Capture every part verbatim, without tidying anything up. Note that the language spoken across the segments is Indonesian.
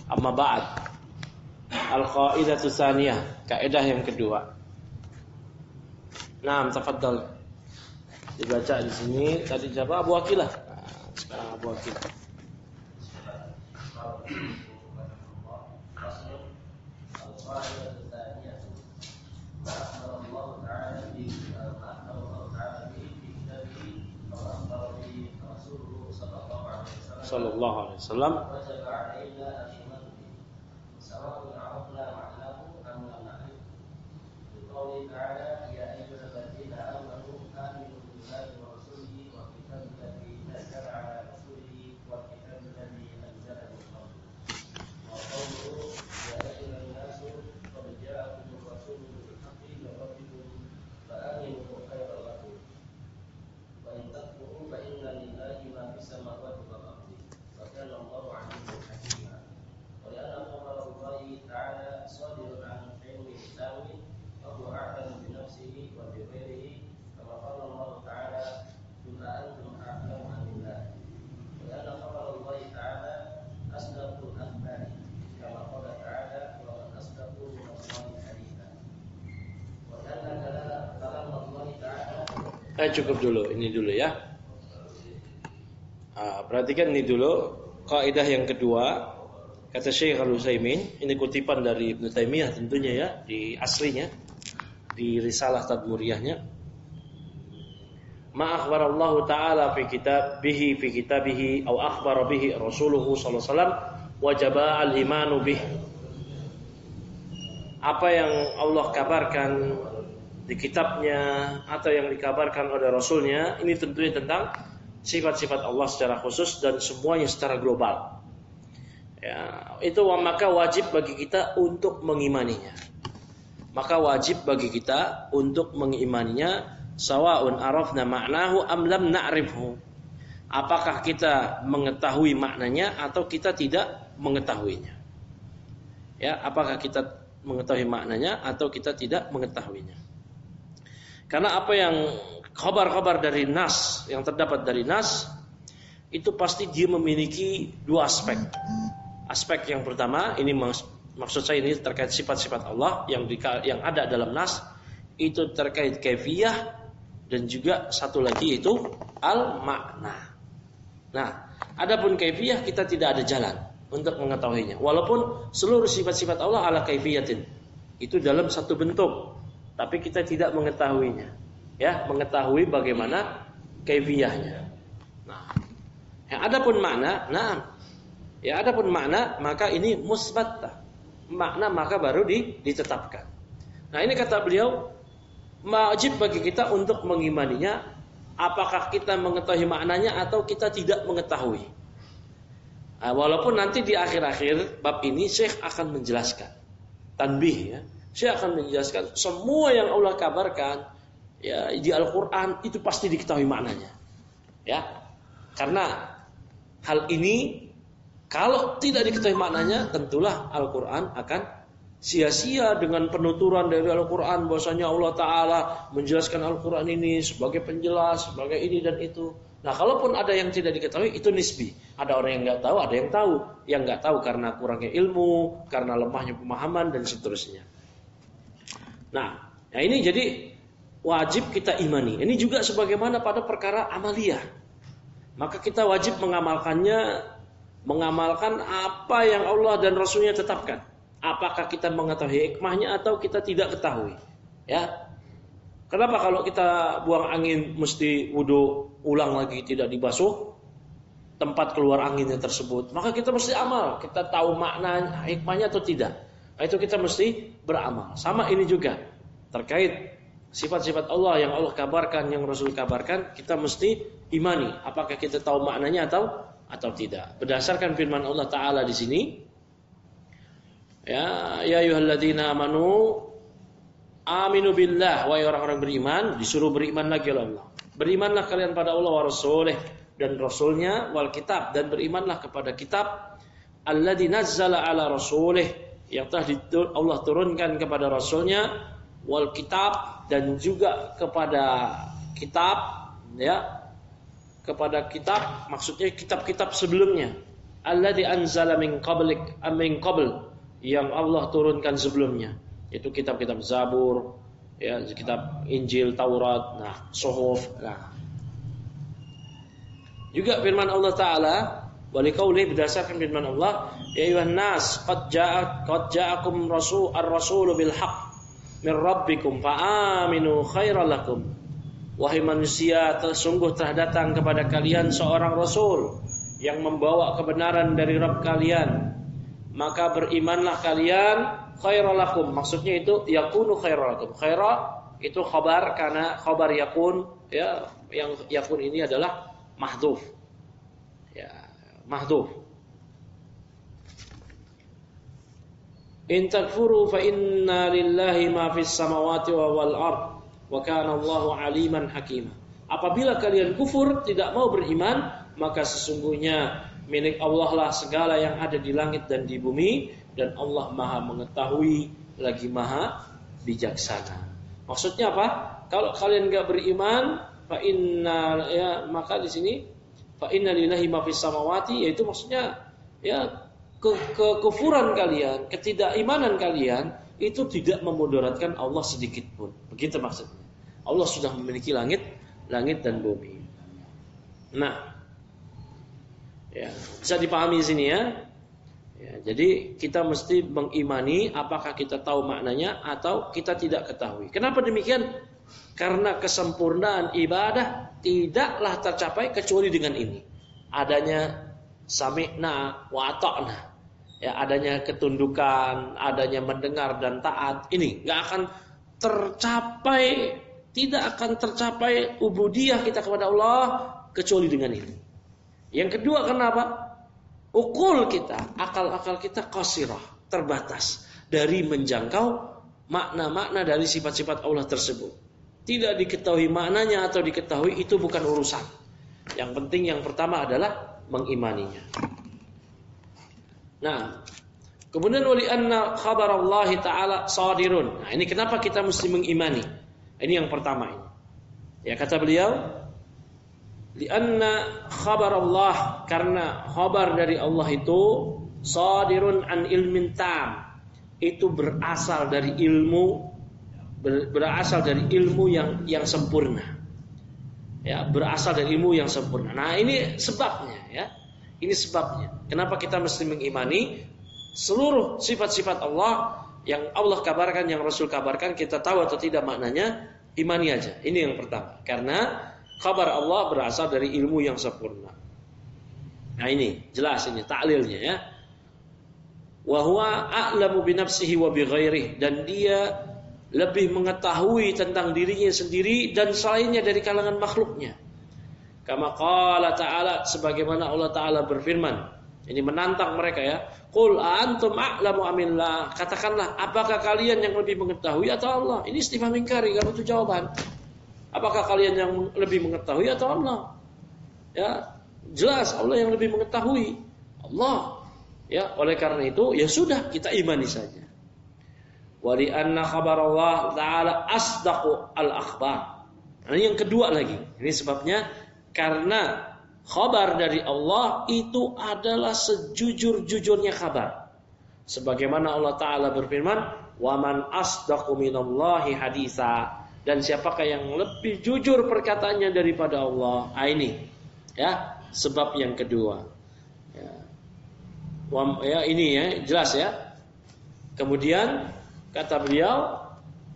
Amma ba'd. Al-qaidatu tsaniyah, kaidah yang kedua. Naam, tafadhal. Dibaca di sini tadi siapa? Abu Aqilah. Nah, sekarang Abu Aqilah. Sallallahu alaihi wasallam. Eh, cukup dulu, ini dulu ya. Ah, perhatikan ini dulu. Kaidah yang kedua, kata Syekh Al-Utsaimin, ini kutipan dari Ibnu Taimiyah tentunya ya, di aslinya, di Risalah Tadmuriyahnya. Ma akhbarallahu ta'ala fi kitabih fi kitabih atau akhbar bihi Rasuluhu sallallahu alaihi wasallam wajaba al-imanu bih. Apa yang Allah kabarkan di kitabnya atau yang dikabarkan oleh Rasulnya, ini tentunya tentang sifat-sifat Allah secara khusus dan semuanya secara global. Ya, itu maka wajib bagi kita untuk mengimaninya. Maka wajib bagi kita untuk mengimaninya, sawaun arafna ma'nahu am lam na'rifhu. Apakah kita mengetahui maknanya atau kita tidak mengetahuinya. Ya, apakah kita mengetahui maknanya atau kita tidak mengetahuinya. Karena apa yang kabar-kabar dari nas, yang terdapat dari nas, itu pasti dia memiliki dua aspek. Aspek yang pertama, ini maksud saya ini terkait sifat-sifat Allah yang di, yang ada dalam nas, itu terkait kaifiyah dan juga satu lagi itu al-makna. Nah, adapun kaifiyah kita tidak ada jalan untuk mengetahuinya. Walaupun seluruh sifat-sifat Allah ala kaifiyatin, itu dalam satu bentuk. Tapi kita tidak mengetahuinya, ya, mengetahui bagaimana kaifiyahnya. Nah, yang adapun makna, nah, ya adapun makna maka ini musbattah, makna maka baru ditetapkan. Nah, ini kata beliau, wajib bagi kita untuk mengimaninya, apakah kita mengetahui maknanya atau kita tidak mengetahui. Nah, walaupun nanti di akhir-akhir bab ini Syekh akan menjelaskan, tanbih ya. Saya akan menjelaskan semua yang Allah kabarkan ya di Al-Qur'an itu pasti diketahui maknanya. Ya. Karena hal ini kalau tidak diketahui maknanya, tentulah Al-Qur'an akan sia-sia dengan penuturan dari Al-Qur'an bahwasanya Allah taala menjelaskan Al-Qur'an ini sebagai penjelas, sebagai ini dan itu. Nah, kalaupun ada yang tidak diketahui itu nisbi. Ada orang yang enggak tahu, ada yang tahu. Yang enggak tahu karena kurangnya ilmu, karena lemahnya pemahaman dan seterusnya. Nah, nah ini jadi wajib kita imani. Ini juga sebagaimana pada perkara amaliyah. Maka kita wajib mengamalkannya, mengamalkan apa yang Allah dan Rasulnya tetapkan. Apakah kita mengetahui hikmahnya atau kita tidak ketahui. Ya. Kenapa kalau kita buang angin mesti wudu ulang lagi tidak dibasuh tempat keluar anginnya tersebut? Maka kita mesti amal. Kita tahu makna hikmahnya atau tidak. Nah, itu kita mesti beramal. Sama ini juga terkait sifat-sifat Allah yang Allah kabarkan, yang Rasul kabarkan, kita mesti imani. Apakah kita tahu maknanya atau atau tidak? Berdasarkan firman Allah Taala di sini, ya, ya ayyuhalladzina amanu aminu billah, wahai orang-orang beriman, disuruh beriman lagi oleh Allah. Berimanlah kalian pada Allah wa rasulih dan Rasulnya, wal kitab, dan berimanlah kepada kitab alladzi nazzala ala rasulih, yang telah Allah turunkan kepada Rasulnya, wal kitab, dan juga kepada kitab, ya, kepada kitab, maksudnya kitab-kitab sebelumnya, alladzi anzala min qablik min qabl, yang Allah turunkan sebelumnya, itu kitab-kitab Zabur, ya, kitab Injil, Taurat, nah, Suhuf. Nah. Juga firman Allah Taala, waliqauli, berdasarkan firman Allah, ya ayuhan nas qad ja'at qad ja'akum rasul ar-rasulu bil haqq min rabbikum fa'aminu khairal lakum. Wahai manusia, sungguh telah datang kepada kalian seorang rasul yang membawa kebenaran dari Rabb kalian, maka berimanlah kalian, khairal lakum. Maksudnya itu yakunu khairal lakum. Khaira itu khabar, karena khabar yakun, ya, yang yakun ini adalah mahdhuf. Ya, mahdhuf. In takfuru fa inna lillahi ma fis samawati wal ard wa kana Allahu aliman hakima. Apabila kalian kufur, tidak mau beriman, maka sesungguhnya milik Allah lah segala yang ada di langit dan di bumi, dan Allah Maha mengetahui lagi Maha bijaksana. Maksudnya apa? Kalau kalian enggak beriman, fa inna, ya, maka di sini fa inna lillahi ma fis samawati, yaitu maksudnya ya ke kekufuran kalian, ketidakimanan kalian itu tidak memudaratkan Allah sedikit pun. Begitu maksudnya. Allah sudah memiliki langit, langit dan bumi. Nah, ya, bisa dipahami di sini, ya. Ya, jadi kita mesti mengimani apakah kita tahu maknanya atau kita tidak ketahui. Kenapa demikian? Karena kesempurnaan ibadah tidaklah tercapai kecuali dengan ini. Adanya sami'na wa ata'na. Ya, adanya ketundukan, adanya mendengar dan taat. Ini enggak akan tercapai, tidak akan tercapai ubudiyah kita kepada Allah kecuali dengan ini. Yang kedua, kenapa? Ukul kita, akal-akal kita qasirah, terbatas dari menjangkau makna-makna dari sifat-sifat Allah tersebut. Tidak diketahui maknanya atau diketahui, itu bukan urusan. Yang penting yang pertama adalah mengimaninya. Nah, kemudian wali anna khabar Allah Ta'ala sadirun. Nah, ini kenapa kita mesti mengimani? Ini yang pertama ini. Ya, kata beliau, lianna khabar Allah, karena khabar dari Allah itu sadirun an ilmin tam, itu berasal dari ilmu, ber, berasal dari ilmu yang yang sempurna. Ya, berasal dari ilmu yang sempurna. Nah, ini sebabnya, ya. Ini sebabnya. Kenapa kita mesti mengimani seluruh sifat-sifat Allah yang Allah kabarkan, yang Rasul kabarkan, kita tahu atau tidak maknanya, imani aja. Ini yang pertama. Karena kabar Allah berasal dari ilmu yang sempurna. Nah, ini jelas, ini taklilnya, ya. Wa huwa a'lamu bi nafsihi wa bi ghairihi, dan dia lebih mengetahui tentang dirinya sendiri dan selainnya dari kalangan makhluknya. Kama qala ta'ala, sebagaimana Allah Ta'ala berfirman, ini menantang mereka, ya. Qul antum a'lamu amillah, katakanlah, apakah kalian yang lebih mengetahui atau Allah? Ini istifham ingkari, kalau itu jawaban. Apakah kalian yang lebih mengetahui atau Allah? Ya, jelas Allah yang lebih mengetahui. Allah. Ya, oleh karena itu, ya sudah, kita imani saja. Wa li anna khabar Allah Ta'ala asdaqu al-akhbar. Nah, ini yang kedua lagi. Ini sebabnya karena khabar dari Allah itu adalah sejujur-jujurnya kabar. Sebagaimana Allah Ta'ala berfirman, wa man asdaqu minallahi haditsa, dan siapakah yang lebih jujur perkataannya daripada Allah. Ah, ini, ya, sebab yang kedua, ya. Ya, ini, ya, jelas, ya. Kemudian kata beliau,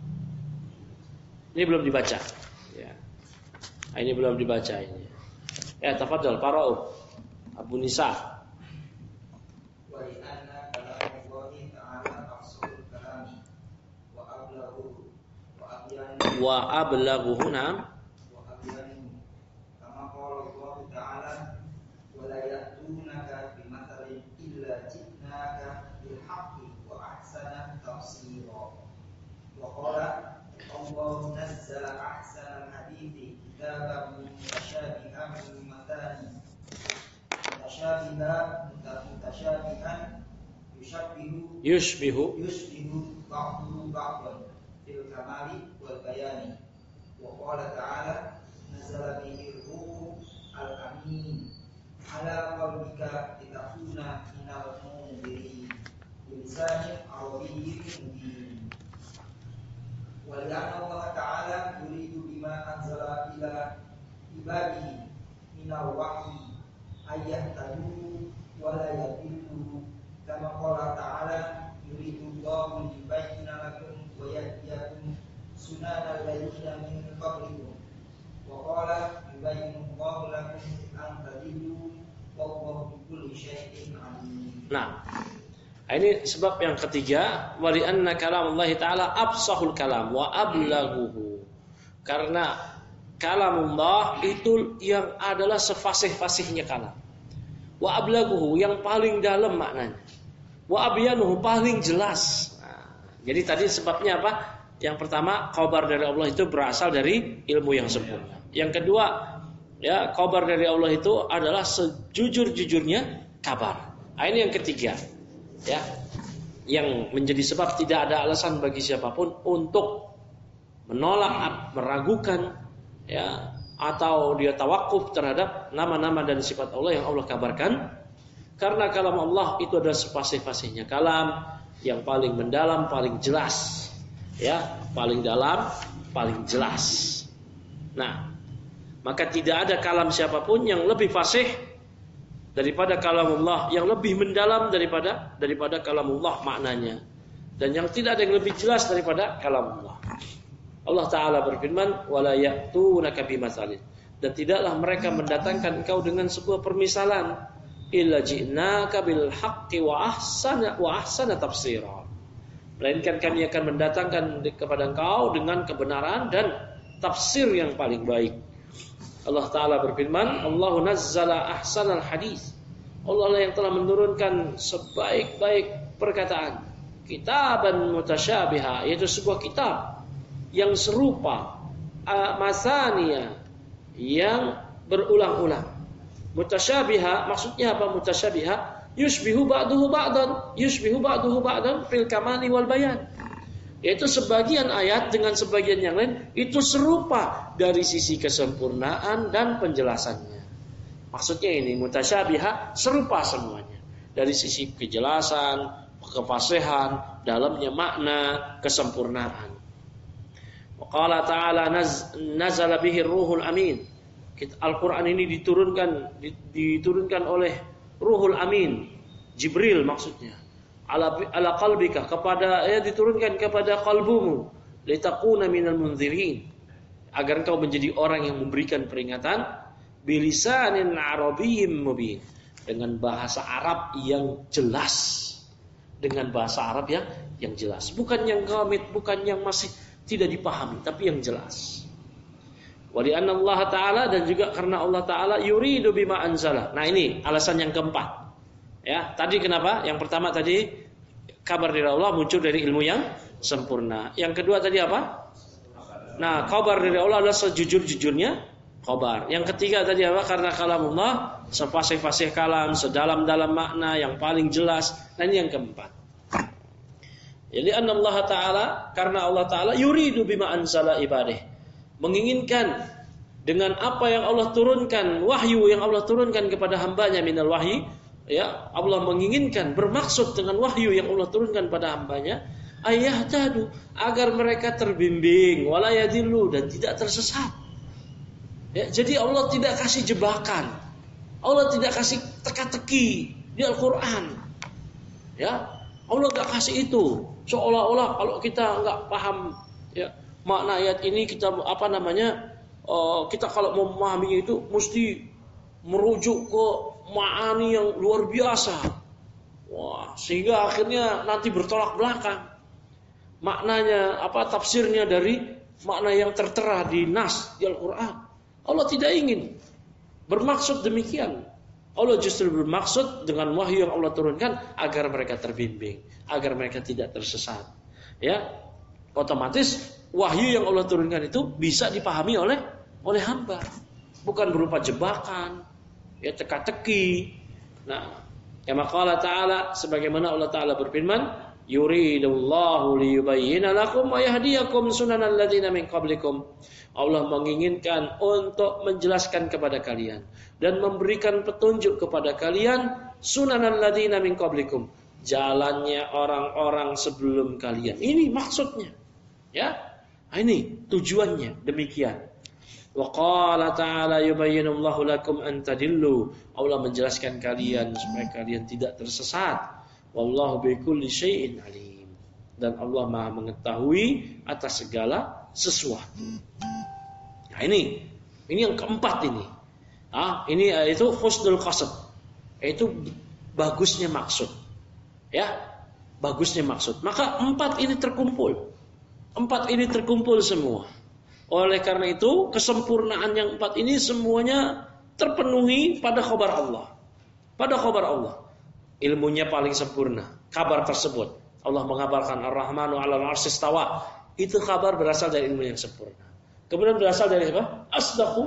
ini belum dibaca, ya. Ah, ini belum dibaca ini. Ya, tafadhal qara'u Abu Nisa. Wa inna kalamullahi ta'ala tafsirul kalami wa ablaghu wa abyanu wa ablaghuhu nam wa abyanu kama qala Allah Ta'ala wa la ya'tunaka bimathalin illa ji'naka bil haqqi wa ahsana tafsira. Wa qala Allah nazzala ahsanal hadithi kitaban mutashabihan matani mutashabihan mutashabihan yushabbihu yushbihu yushbihu ba'duhu ba'dan fil kamali wal bayani. Wa qala ta'ala nazala bihi ruhu al amin ala qalbika litakuna yaquluna innal munziri bilisanin arabiyyin mubin. Wa li'anna Allah ta'ala yuridu bima anzala ila ibadihi minal wahyi ayahtadu wa la yadillu kama qala ta'ala yuridu Allahu liyubayyina lakum wa yahdiyakum sunanal ladzina min qablikum wa qala yubayyinu Allahu lakum an tadillu wallahu bikulli syai'in alim. Nah, ini sebab yang ketiga, wa li anna kalam Allah taala afsahul kalam wa ablaghuhu. Karena kalamullah itu yang adalah sefasih-fasihnya kalam. Wa ablaghuhu yang paling dalam maknanya. Wa abyanuhu paling jelas. Nah, jadi tadi sebabnya apa? Yang pertama, khabar dari Allah itu berasal dari ilmu yang sempurna. Yang kedua, ya, khabar dari Allah itu adalah sejujur-jujurnya kabar. Nah, ini yang ketiga, ya, yang menjadi sebab tidak ada alasan bagi siapapun untuk menolak, meragukan, ya, atau dia tawakuf terhadap nama-nama dan sifat Allah yang Allah kabarkan. Karena kalam Allah itu adalah sepasih-pasihnya kalam yang paling mendalam, paling jelas, ya, paling dalam, paling jelas. Nah, maka tidak ada kalam siapapun yang lebih fasih daripada kalamullah, yang lebih mendalam daripada daripada kalamullah maknanya, dan yang tidak ada yang lebih jelas daripada kalamullah. Allah Ta'ala berfirman, wala ya'tunaka bimatsalin, dan tidaklah mereka mendatangkan engkau dengan sebuah permisalan, illa ji'naka bil haqqi wa ahsana wa ahsana tafsira, melainkan kami akan mendatangkan kepada engkau dengan kebenaran dan tafsir yang paling baik. Allah Ta'ala berfirman, Allahu nazzala ahsanal hadis, Allah lah yang telah menurunkan sebaik-baik perkataan, kitaban mutasyabiha, yaitu sebuah kitab yang serupa, masaniya, yang berulang-ulang. Mutasyabiha maksudnya apa? Mutasyabiha yushbihu ba'duhu ba'dan, yushbihu ba'duhu ba'dan fil kamali wal bayan, yaitu sebagian ayat dengan sebagian yang lain itu serupa dari sisi kesempurnaan dan penjelasannya. Maksudnya ini mutasyabiha, serupa semuanya dari sisi kejelasan, kefasihan, dalamnya makna, kesempurnaan. Wa qala ta'ala naz, nazala bihi ruhul amin. Al-Quran ini diturunkan diturunkan oleh Ruhul Amin, Jibril maksudnya, ala ala qalbika, kepada, ya, diturunkan kepada kalbumu, litakuna minal munzirin, agar engkau menjadi orang yang memberikan peringatan, bilisanin arabiyyin mubin, dengan bahasa Arab yang jelas, dengan bahasa Arab yang yang jelas, bukan yang ghamid, bukan yang masih tidak dipahami, tapi yang jelas. Wa li anna Allah Ta'ala, dan juga karena Allah Ta'ala yuridu bima anzala. Nah, ini alasan yang keempat. Ya, tadi kenapa? Yang pertama tadi kabar dari Allah muncul dari ilmu yang sempurna. Yang kedua tadi apa? Nah, kabar dari Allah adalah sejujur-jujurnya kabar. Yang ketiga tadi apa? Karena kalamullah sefasih-fasih kalam, sedalam-dalam makna, yang paling jelas. Nah, ini yang keempat. Jadi anna Allah Ta'ala, karena Allah Ta'ala yuridu bima anzala ibadih, menginginkan dengan apa yang Allah turunkan, wahyu yang Allah turunkan kepada hambanya, minal wahyi, ya, Allah menginginkan, bermaksud dengan wahyu yang Allah turunkan pada hambanya, ayahtadu, agar mereka terbimbing, wala yadillu, dan tidak tersesat. Ya, jadi Allah tidak kasih jebakan, Allah tidak kasih teka-teki di Al-Quran, ya, Allah tidak kasih itu seolah-olah kalau kita nggak paham, ya, makna ayat ini, kita apa namanya, uh, kita kalau mau memahami itu mesti merujuk ke ma'ani yang luar biasa. Wah, sehingga akhirnya nanti bertolak belakang maknanya, apa tafsirnya dari makna yang tertera di nas di Al-Quran. Allah tidak ingin bermaksud demikian. Allah justru bermaksud dengan wahyu yang Allah turunkan agar mereka terbimbing, agar mereka tidak tersesat. Ya, otomatis wahyu yang Allah turunkan itu bisa dipahami oleh oleh hamba, bukan berupa jebakan, ya, teka-teki. Nah, kama qala ta'ala, sebagaimana Allah Ta'ala berfirman, yuridullahu liyubayyina lakum wa yahdiyakum sunanal ladzina min qablikum. Allah menginginkan untuk menjelaskan kepada kalian dan memberikan petunjuk kepada kalian sunanal ladzina min qablikum, jalannya orang-orang sebelum kalian. Ini maksudnya. Ya. Ini tujuannya demikian. Wa qala ta'ala yubayyinullahu lakum an tadillu. Allah menjelaskan kalian supaya kalian tidak tersesat. Wallahu bikulli syai'in alim. Dan Allah Maha mengetahui atas segala sesuatu. Nah, ini ini yang keempat ini. Ah, ini itu husnul qasad. Itu bagusnya maksud. Ya, bagusnya maksud. Maka empat ini terkumpul. Empat ini terkumpul semua. Oleh karena itu, kesempurnaan yang empat ini semuanya terpenuhi pada khabar Allah. Pada khabar Allah. Ilmunya paling sempurna. Kabar tersebut. Allah mengabarkan Ar-Rahmanu 'alal 'arsy istawa. Itu kabar berasal dari ilmu yang sempurna. Kemudian berasal dari apa? Asdaqu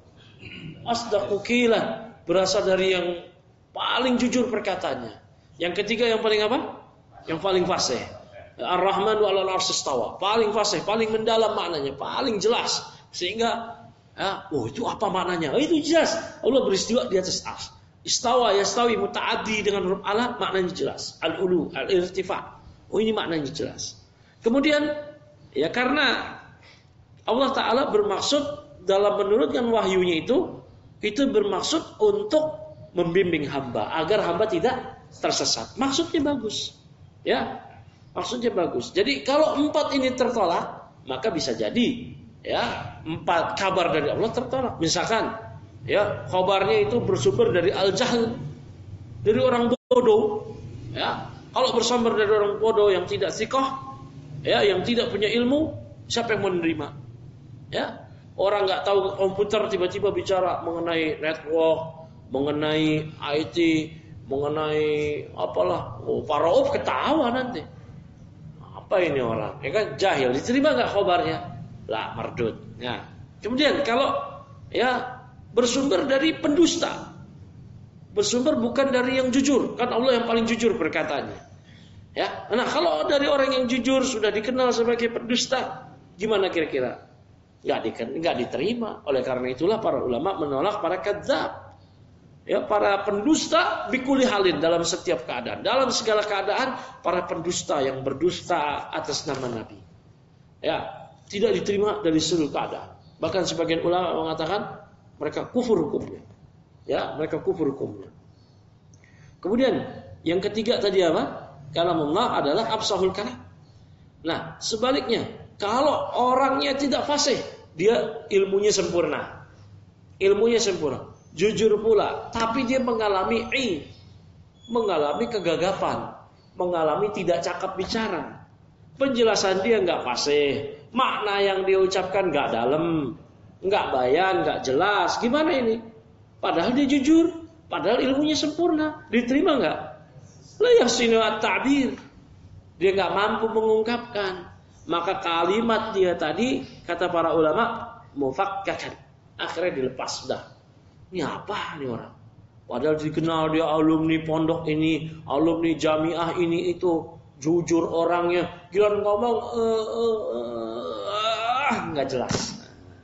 Asdaqu qila. Berasal dari yang paling jujur perkataannya. Yang ketiga yang paling apa? Yang paling fasih. Ar-Rahman wa 'alal 'arsy istawa. Paling fasih, paling mendalam maknanya, paling jelas. Sehingga ya, oh itu apa maknanya? Oh, itu jelas. Allah beristiwa di atas ars. Istawa yastawi muta'addi dengan huruf ala maknanya jelas. Al-ulu, al-irtifa. Oh ini maknanya jelas. Kemudian ya karena Allah Ta'ala bermaksud dalam menurunkan wahyunya itu, itu bermaksud untuk membimbing hamba agar hamba tidak tersesat. Maksudnya bagus. Ya, maksudnya bagus. Jadi kalau empat ini tertolak, maka bisa jadi ya empat kabar dari Allah tertolak. Misalkan ya kabarnya itu bersumber dari al-jahl, dari orang bodoh. Ya, kalau bersumber dari orang bodoh yang tidak thiqah, ya, yang tidak punya ilmu, siapa yang menerima? Ya, orang nggak tahu komputer tiba-tiba bicara mengenai network, mengenai I T, mengenai apalah, oh, Faraof ketawa nanti. Apa ini orang? Ya kan jahil, diterima nggak khabarnya? Lah mardud. Ya. Kemudian kalau ya bersumber dari pendusta, bersumber bukan dari yang jujur, kan Allah yang paling jujur berkatanya. Ya, nah kalau dari orang yang jujur sudah dikenal sebagai pendusta, gimana kira-kira? Nggak di, nggak diterima. Oleh karena itulah para ulama menolak para kadzab. Ya, para pendusta bikuli halin dalam setiap keadaan, dalam segala keadaan para pendusta yang berdusta atas nama Nabi. Ya, tidak diterima dari seluruh keadaan. Bahkan sebagian ulama mengatakan mereka kufur hukumnya. Ya, mereka kufur hukumnya. Kemudian yang ketiga tadi apa? Kalamullah adalah absahul kalam. Nah, sebaliknya, kalau orangnya tidak fasih, dia ilmunya sempurna. Ilmunya sempurna. Jujur pula, tapi dia mengalami i, mengalami kegagapan, mengalami tidak cakap bicara. Penjelasan dia nggak fasih, makna yang dia ucapkan nggak dalam, nggak bayan, nggak jelas. Gimana ini? Padahal dia jujur, padahal ilmunya sempurna, diterima nggak? La yahsinu at-ta'bir. Dia nggak mampu mengungkapkan. Maka kalimat dia tadi kata para ulama mufakkakan, akhirnya dilepas sudah. Ini apa nih orang? Padahal dikenal dia alumni pondok ini, alumni jamiah ini itu, jujur orangnya, gila ngomong uh, uh, uh, nggak jelas.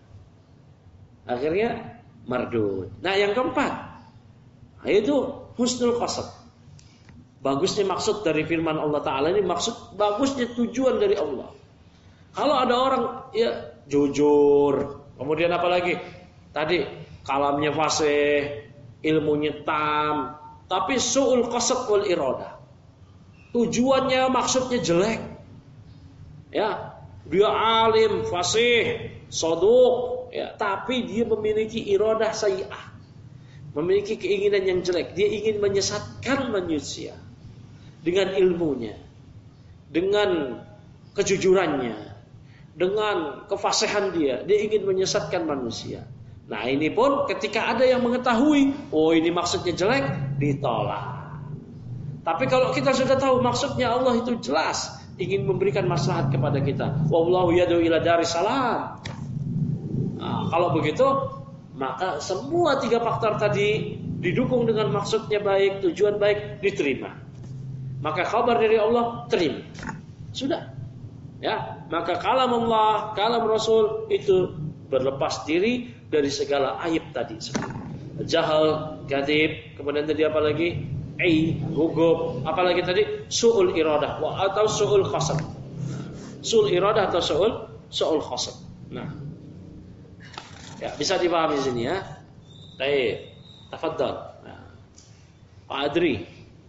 Akhirnya mardud. Nah yang keempat, itu husnul qasad. Bagusnya maksud dari firman Allah Ta'ala ini, maksud bagusnya tujuan dari Allah. Kalau ada orang ya jujur, kemudian apa lagi? Tadi kalamnya fasih, ilmunya tam, tapi su'ul qasad wal iradah. Tujuannya maksudnya jelek. Ya, dia alim, fasih, shaduk, ya, tapi dia memiliki iradah sayyi'ah. Memiliki keinginan yang jelek, dia ingin menyesatkan manusia dengan ilmunya, dengan kejujurannya, dengan kefasihan dia, dia ingin menyesatkan manusia. Nah ini pun ketika ada yang mengetahui, oh ini maksudnya jelek, ditolak. Tapi kalau kita sudah tahu maksudnya Allah itu jelas, ingin memberikan maslahat kepada kita. Wallahu yad'u ila daris salam. Nah, kalau begitu, maka semua tiga faktor tadi didukung dengan maksudnya baik, tujuan baik, diterima. Maka kabar dari Allah terima. Sudah. Ya, maka kalam Allah, kalam Rasul itu berlepas diri dari segala aib tadi. Jahal, kadhib, kemudian tadi apa lagi? ai gugup, apalagi tadi su'ul iradah atau su'ul qasad. Su'ul iradah atau su'ul su'ul qasad. Nah, ya bisa dipahami di sini ya. Baik, tafadhal. Nah, Pak Adri.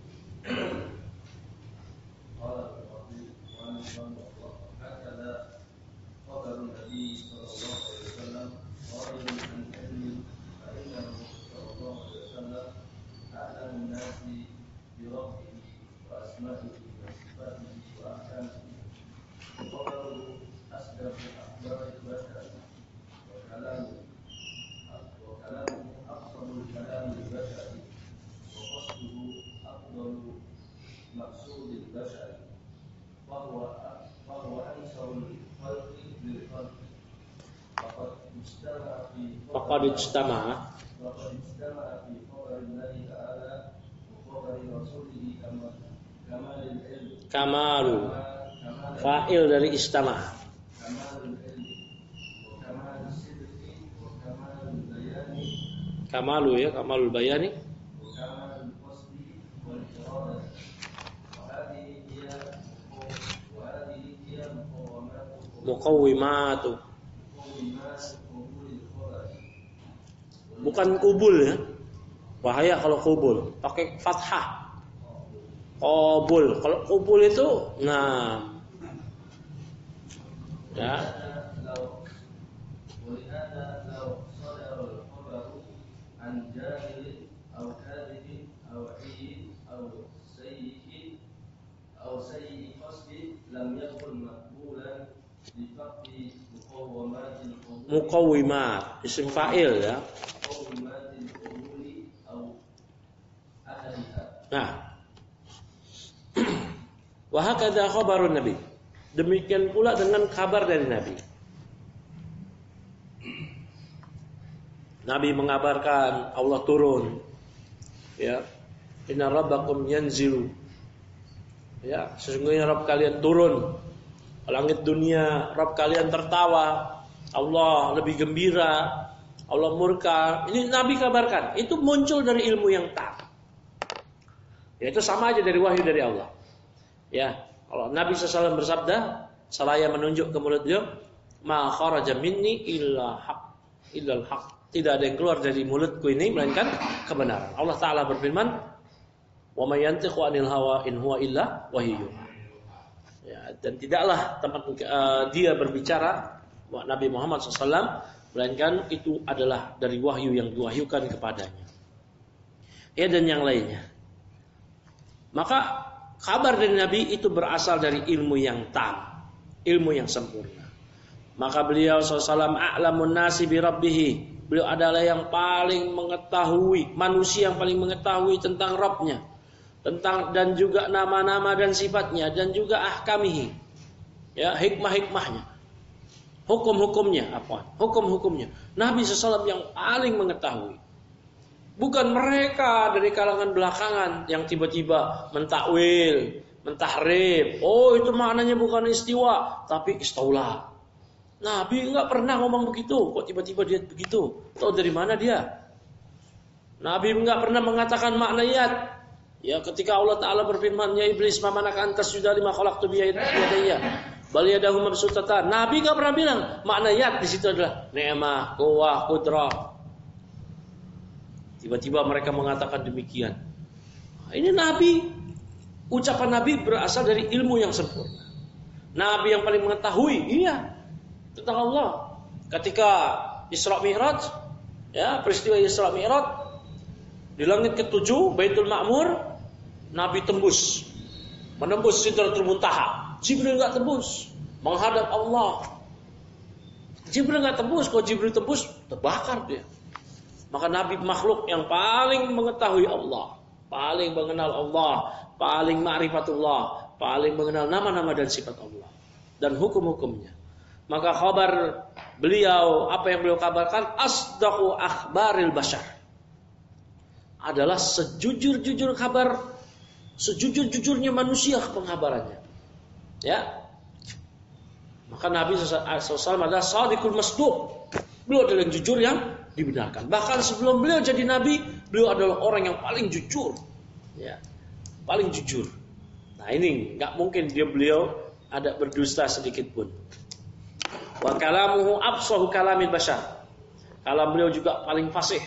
Faqad ijtama'a kamalu fa'il dari istama'a. Kamalu ya, kamalul bayani. Muqawwimatu. Bukan kubul ya. Bahaya kalau kubul, pakai fathah. Qabul. Kalau kubul itu nah ya. Muqawwimat isim fa'il ya. Nah, wa hakadha khabarun nabi. Demikian pula dengan kabar dari Nabi. Nabi mengabarkan Allah turun. Ya. Inna rabbakum yanzilu. Ya, sesungguhnya Rabb kalian turun ke langit dunia, Rabb kalian tertawa. Allah lebih gembira, Allah murka. Ini Nabi kabarkan. Itu muncul dari ilmu yang tak. Ya, itu sama aja dari wahyu dari Allah. Ya, kalau Nabi shallallahu alaihi wasallam bersabda, saya menunjuk ke mulut beliau, ma kharaja minni illa haq, illal haq. Tidak ada yang keluar dari mulutku ini melainkan kebenaran. Allah Taala berfirman, wa may yantiqu anil hawa in huwa illa wahyu. Ya, dan tidaklah tempat uh, dia berbicara Nabi Muhammad shallallahu alaihi wasallam melainkan itu adalah dari wahyu yang diwahyukan kepadanya. Ya, dan yang lainnya. Maka kabar dari Nabi itu berasal dari ilmu yang tam, ilmu yang sempurna. Maka beliau shallallahu alaihi wasallam a'lamun nasi bi rabbih. Beliau adalah yang paling mengetahui, manusia yang paling mengetahui tentang Rabbnya, tentang dan juga nama-nama dan sifatnya dan juga ahkamihi. Ya, hikmah-hikmahnya. Hukum-hukumnya apa? Hukum-hukumnya. Nabi shallallahu alaihi wasallam yang paling mengetahui. Bukan mereka dari kalangan belakangan yang tiba-tiba mentakwil, mentahrif. Oh, itu maknanya bukan istiwa, tapi istaula. Nabi enggak pernah ngomong begitu. Kok tiba-tiba dia begitu? Tahu dari mana dia? Nabi enggak pernah mengatakan makna yad. Ya, ketika Allah Taala berfirman, "Ya iblis, ma manaka an tasjuda lima khalaqtu bi yadayya?" Bal yadahu mabsutatan. Nabi enggak pernah bilang makna yad di situ adalah ni'mah, quwwah, qudrah. Tiba-tiba mereka mengatakan demikian. Nah, ini Nabi, ucapan Nabi berasal dari ilmu yang sempurna. Nabi yang paling mengetahui, iya, tentang Allah. Ketika Isra Mi'raj, ya, peristiwa Isra Mi'raj di langit ketujuh, Baitul Ma'mur, Nabi tembus, menembus Sidratul Muntaha. Jibril enggak tembus, menghadap Allah. Jibril enggak tembus, kalau Jibril tembus, terbakar dia. Maka Nabi makhluk yang paling mengetahui Allah, paling mengenal Allah, paling ma'rifatullah, paling mengenal nama-nama dan sifat Allah dan hukum-hukumnya. Maka kabar beliau, apa yang beliau kabarkan, asdaqu akhbaril bashar, adalah sejujur-jujur kabar, sejujur-jujurnya manusia pengabarannya. Ya. Maka Nabi shallallahu alaihi wasallam adalah shadiqul masduq. Beliau adalah yang jujur yang dibenarkan. Bahkan sebelum beliau jadi nabi, beliau adalah orang yang paling jujur. Ya, paling jujur. Nah ini nggak mungkin dia beliau ada berdusta sedikit pun. Wa kalamuhu afsahu kalamil bashar. Kalam beliau juga paling fasih.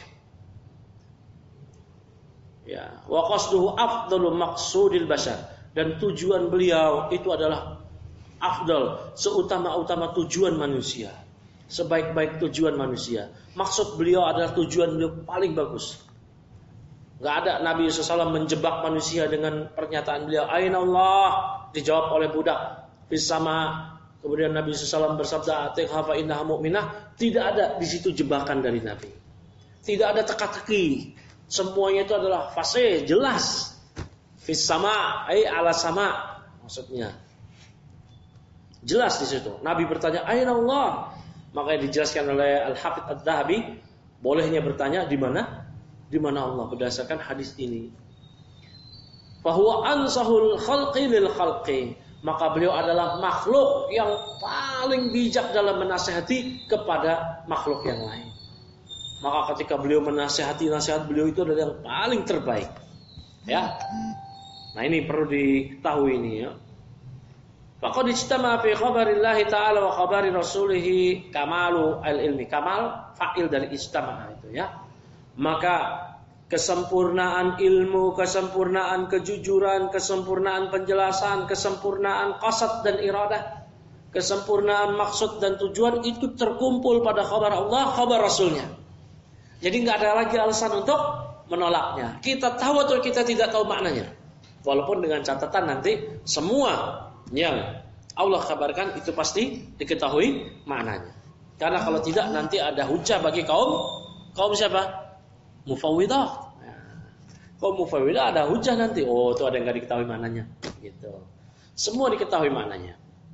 Ya, wa qasduhu afdalu maqsudil bashar, dan tujuan beliau itu adalah afdal, seutama-utama tujuan manusia, sebaik-baik tujuan manusia. Maksud beliau adalah tujuan beliau paling bagus. Enggak ada Nabi shallallahu alaihi wasallam menjebak manusia dengan pernyataan beliau Aina Allah, dijawab oleh budak fis sama. Kemudian Nabi shallallahu alaihi wasallam bersabda atiqha fa innaha mu'minah. Tidak ada di situ jebakan dari Nabi. Tidak ada teka-teki. Semuanya itu adalah fasih, jelas. Fis sama, ai ala sama maksudnya. Jelas di situ. Nabi bertanya, "Aina Allah?" Maka dijelaskan oleh Al-Hafidz Adz-Dzahabi, bolehnya bertanya di mana? Di mana Allah berdasarkan hadis ini. Fa huwa ansahul khalqi lil khalqi. Maka beliau adalah makhluk yang paling bijak dalam menasihati kepada makhluk yang lain. Maka ketika beliau menasihati, nasihat beliau itu adalah yang paling terbaik. Ya. Nah ini perlu diketahui ini ya. Faqad ijtama'a fi khabarillahi ta'ala wa khabari rasulih kamalu al-ilmi. Kamal fa'il dari ijtama'a itu ya. Maka kesempurnaan ilmu, kesempurnaan kejujuran, kesempurnaan penjelasan, kesempurnaan qasad dan iradah, kesempurnaan maksud dan tujuan itu terkumpul pada khabar Allah, khabar Rasulnya. Jadi nggak ada lagi alasan untuk menolaknya. Kita tahu atau kita tidak tahu maknanya. Walaupun dengan catatan nanti semua yang Allah kabarkan itu pasti diketahui maknanya. Karena kalau tidak nanti ada hujah bagi kaum kaum siapa? Mufawwidah. Kaum mufawwidah ada hujah nanti. Oh, itu ada yang enggak diketahui maknanya. Gitu. Semua diketahui maknanya.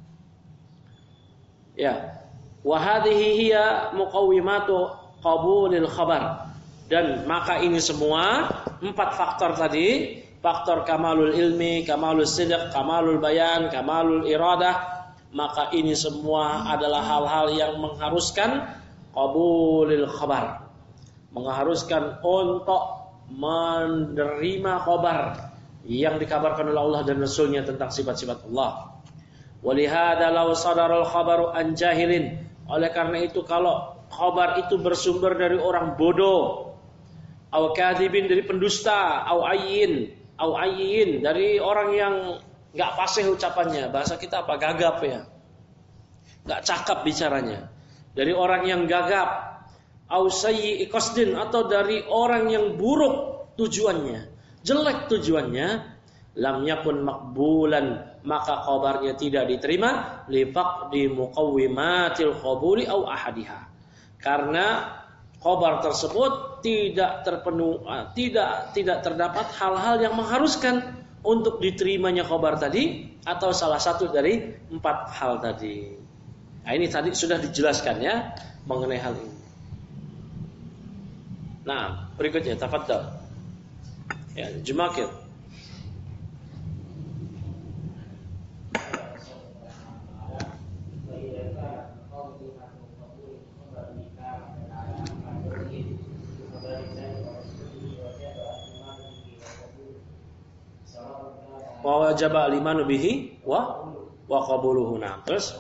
Ya. Wa hadhihi hiya muqawwimatu qabulil khabar. Dan maka ini semua empat faktor tadi, faktor kamalul ilmi, kamalul sidq, kamalul bayan, kamalul iradah, maka ini semua adalah hal-hal yang mengharuskan qabulil khabar. Mengharuskan untuk menerima khabar yang dikabarkan oleh Allah dan Rasulnya tentang sifat-sifat Allah. Walihada law sadaral khabaru an jahilin. Oleh karena itu kalau khabar itu bersumber dari orang bodoh, au kadhibin dari pendusta, au ayyin, au ayyin dari orang yang enggak fasih ucapannya, bahasa kita apa? Gagap ya. Enggak cakap bicaranya. Dari orang yang gagap, au sayyi qasdin atau dari orang yang buruk tujuannya, jelek tujuannya, lam yakun maqbulan, maka khabarnya tidak diterima li faqdi muqawwimatil qabuli au ahadiha. Karena khabar tersebut tidak terpenuh, tidak tidak terdapat hal-hal yang mengharuskan untuk diterimanya khabar tadi atau salah satu dari empat hal tadi. Nah, ini tadi sudah dijelaskan ya mengenai hal ini. Nah, berikutnya tafadhal. Ya, Jumakir. Wa wajaba al-imanu bihi wa wa qabuluhu. Nah, terus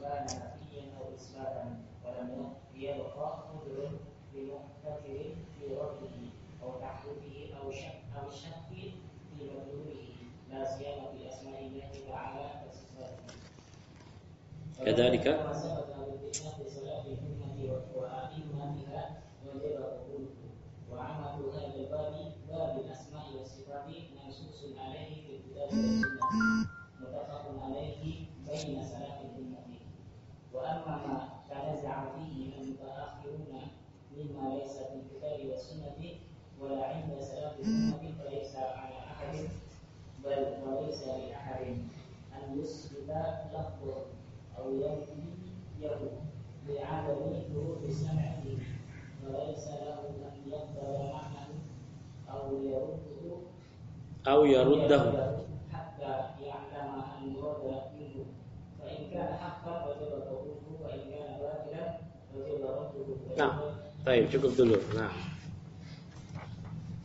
كذلك أو يرده حتى يعلم أن مراد منه فإن كان حقا وجب قبوله وإن كان باطلا وجب رده. Nah, baik, cukup dulu. Nah,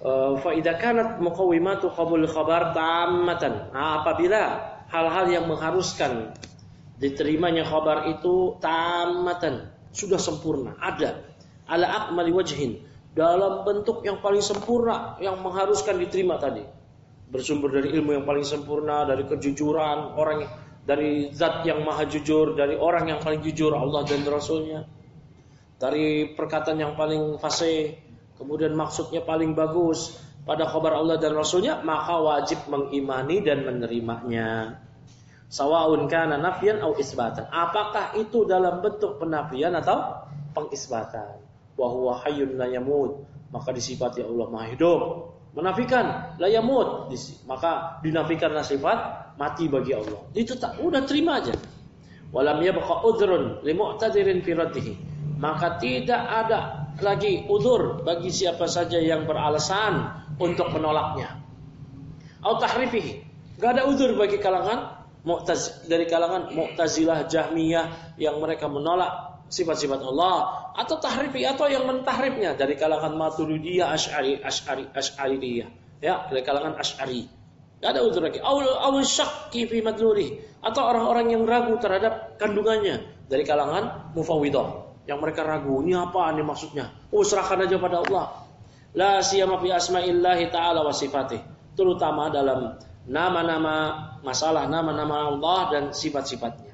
fa idza kanat muqawwimatu qabul khabar tammatan. Nah, apabila hal-hal yang mengharuskan diterimanya khabar itu tammatan, sudah sempurna, ada ala akmali wajhin, dalam bentuk yang paling sempurna yang mengharuskan diterima tadi, bersumber dari ilmu yang paling sempurna, dari kejujuran orang, dari zat yang maha jujur, dari orang yang paling jujur Allah dan Rasulnya, dari perkataan yang paling fasih, kemudian maksudnya paling bagus pada khabar Allah dan Rasulnya, maka wajib mengimani dan menerimanya. Sawaun kana nafyan au isbatan, apakah itu dalam bentuk penafian atau pengisbatan. Wa huwa hayyun la yamut, maka disifati Allah maha hidup. Menafikan la yamut, maka dinafikanlah sifat mati bagi Allah. Itu tak, udah terima aja. Walam yabqa udhrun li mu'tadirin fi raddihi, maka tidak ada lagi udzur bagi siapa saja yang beralasan untuk menolaknya. Au tahrifihi, enggak ada udzur bagi kalangan Mu'taz, dari kalangan Mu'tazilah, Jahmiyah yang mereka menolak sifat-sifat Allah, atau tahrifi, atau yang mentahrifnya dari kalangan Maturidiyah, Asy'ari, Asy'ari, Asy'ariyah, ya, dari kalangan Asy'ari. Enggak ada udzur lagi. Au au syakki fi madlulih, atau orang-orang yang ragu terhadap kandungannya dari kalangan Mufawwidah, yang mereka ragu, ini apa ini maksudnya? Oh, serahkan aja pada Allah. La siyama fi asma'illahi ta'ala wa sifatih, terutama dalam nama-nama, masalah nama-nama Allah dan sifat-sifatnya.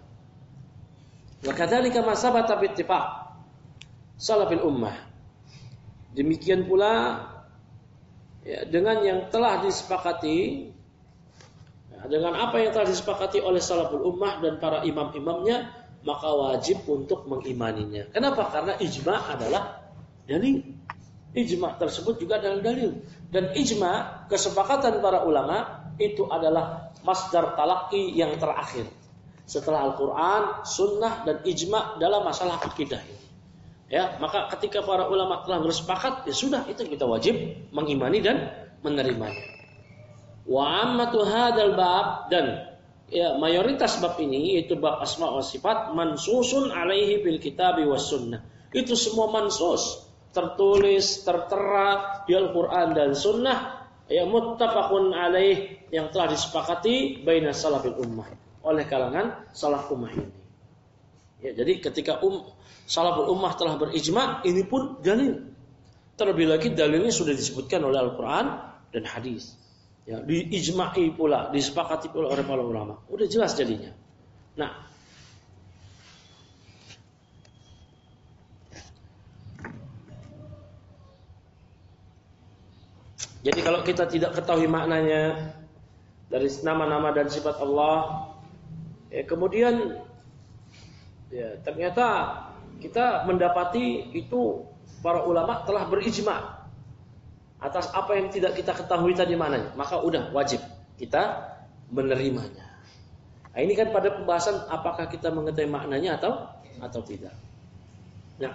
Wa kadzalika ma sabata bi ittifaq salafil ummah. Demikian pula ya, dengan yang telah disepakati, ya, dengan apa yang telah disepakati oleh salaful ummah dan para imam-imamnya, maka wajib untuk mengimaninya. Kenapa? Karena ijma' adalah dalil. Ijma' tersebut juga adalah dalil. Dan ijma', kesepakatan para ulama, itu adalah masdar talaqi yang terakhir setelah Al-Quran, Sunnah, dan ijma' dalam masalah akidah ini. Ya, maka ketika para ulama telah bersepakat, ya sudah, itu kita wajib mengimani dan menerimanya. Wa ammatu hadzal bab, dan ya, mayoritas bab ini, yaitu bab asma wa sifat, mansusun alaihi bil kitabi was sunnah. Itu semua mansus, tertulis, tertera di Al-Quran dan Sunnah, ya, muttafaqun alaih, yang telah disepakati baina salafil ummah, oleh kalangan salaf ummah ini. Ya, jadi ketika um, salaful ummah telah berijma', ini pun dalil. Terlebih lagi dalilnya sudah disebutkan oleh Al-Quran dan hadis. Ya, diijma'i pula, disepakati pula oleh para ulama. Udah jelas jadinya. Nah, jadi kalau kita tidak ketahui maknanya dari nama-nama dan sifat Allah, ya, kemudian ya, ternyata kita mendapati itu para ulama telah berijma' atas apa yang tidak kita ketahui tadi maknanya, maka udah wajib kita menerimanya. Nah, ini kan pada pembahasan apakah kita mengetahui maknanya atau atau tidak. Nah,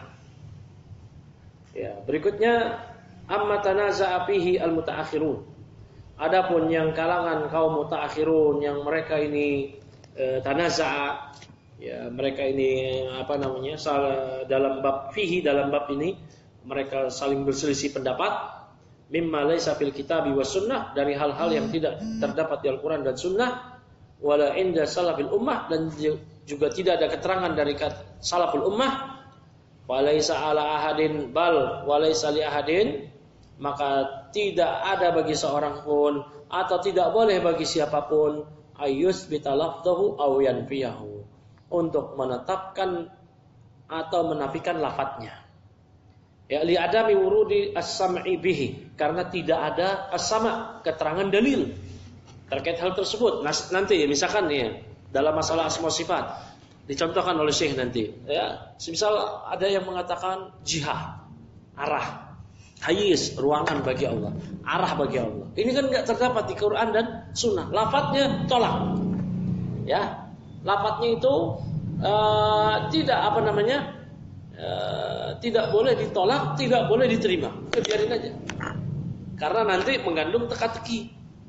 ya, berikutnya amma tanaza'a fihi al-mutaakhirun. Adapun yang kalangan kaum mutaakhirun yang mereka ini e, tanaza'a, ya, mereka ini apa namanya, salah, dalam bab fihi, dalam bab ini mereka saling berselisih pendapat, mimma laisa fil kitabi was sunnah, dari hal-hal yang tidak terdapat di Al-Quran dan Sunnah, wala inda salafil ummah, dan juga tidak ada keterangan dari salaful ummah, walaisa ala ahadin bal walaisa li ahadin, maka tidak ada bagi seorang pun atau tidak boleh bagi siapapun ayus bitalafdahu aw yanfiyahu, untuk menetapkan atau menafikan lafadznya. Ya, li adami wurudi as-sam'i bihi, karena tidak ada as-sama', keterangan dalil terkait hal tersebut. Nah, nanti ya, misalkan ya, dalam masalah asma sifat dicontohkan oleh Syekh nanti, ya, misal ada yang mengatakan jihah, arah, hayis, ruangan bagi Allah, arah bagi Allah. Ini kan enggak terdapat di Quran dan Sunnah. Lafadznya tolak. Ya, lafadznya itu uh, tidak apa namanya, uh, tidak boleh ditolak, tidak boleh diterima. Biarin aja. Karena nanti mengandung teka-teki.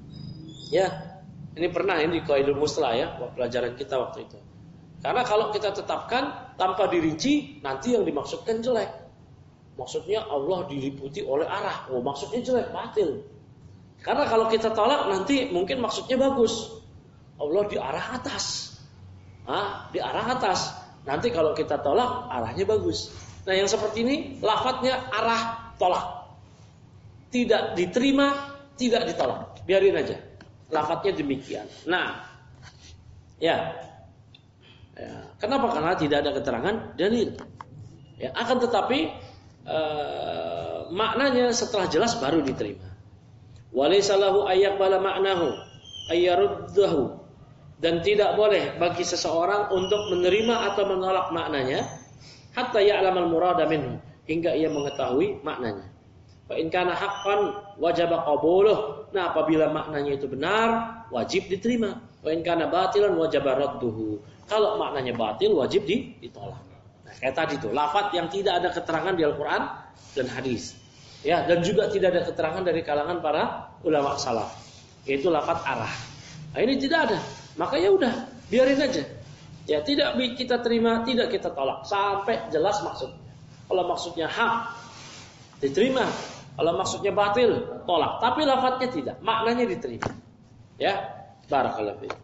Ya, ini pernah ini di Qaidul Mustalah, ya, pelajaran kita waktu itu. Karena kalau kita tetapkan tanpa dirinci, nanti yang dimaksudkan jelek. maksudnya Allah diliputi oleh arah. Oh, maksudnya jelek, batil. Karena kalau kita tolak nanti mungkin maksudnya bagus. Allah di arah atas. Ah, di arah atas. Nanti kalau kita tolak arahnya bagus. Nah, yang seperti ini lafadznya arah tolak. Tidak diterima, tidak ditolak. Biarin aja. Lafadznya demikian. Nah, ya. Ya. Kenapa? Karena tidak ada keterangan dalil. Ya, akan tetapi eh, maknanya setelah jelas baru diterima. Walaysa lahu ayyaqbala ma'nahu ayyaruddahu, dan tidak boleh bagi seseorang untuk menerima atau menolak maknanya hatta ya'lamal murada minhu, hingga ia mengetahui maknanya. Fa in kana haqqan wajaba qabuluh. Nah, apabila maknanya itu benar, wajib diterima. Wa in kana batilan wajaba radduhu. Kalau maknanya batil, wajib ditolak. Nah, kayak tadi tuh, lafaz yang tidak ada keterangan di Al-Quran dan hadis. Ya, dan juga tidak ada keterangan dari kalangan para ulama salaf. Yaitu lafaz arah. Nah, ini tidak ada. Maka ya udah, biarin aja. Ya, tidak kita terima, tidak kita tolak sampai jelas maksudnya. Kalau maksudnya hak, diterima. Kalau maksudnya batil, tolak. Tapi lafaznya tidak, maknanya diterima. Ya, barakallahu fiik.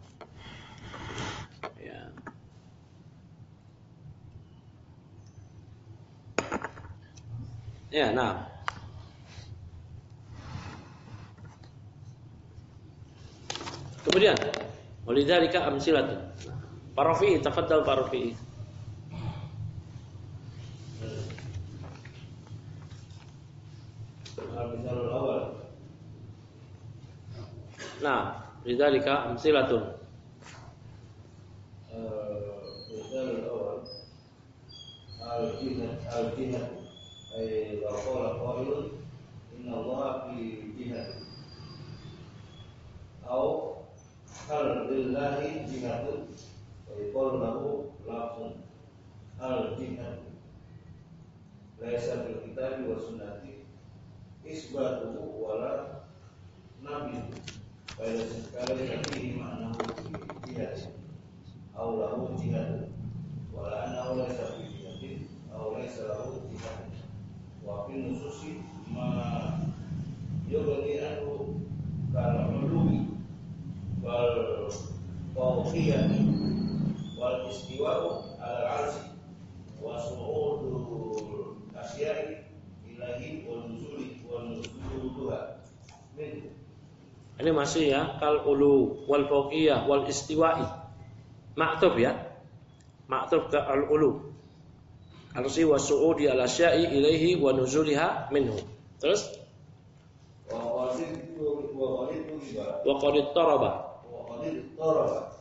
Ya, nah. Kemudian, walidzalika amsilatun. Pak Rafi'i, tafaddal Pak Rafi'i. Al-misalul awal. Nah, walidzalika amsilatun. Al-misalul awal. Al-jihad, al-jihad. Ay wa qala qailun inna Allah fi jihad au hal lillahi jihadun wa yaqulu lahu lafzun al jihad laisa bil kitabi wa sunnati isbatuhu wala nabi wa la sekali fihi ma'nahu jihad au lahu jihad wala annahu laisa fi jihadin au laisa lahu jihad wa fi nususi ma yughni anhu kal ulumi wal fawqiyah wal istiwa'u ala al-'arsy wa su'udul asya'i ilahi wa nuzuli wa nuzuluha min. Ini masih ya, kal ulu wal fawqiyah wal istiwa'i. Maktub ya. Maktub ke al ulu. Arsi wa su'udi ala sya'i ilaihi wa nuzuliha minhu. Terus Wa qadid wa qadid wa qadid taraba. Wa qadid taraba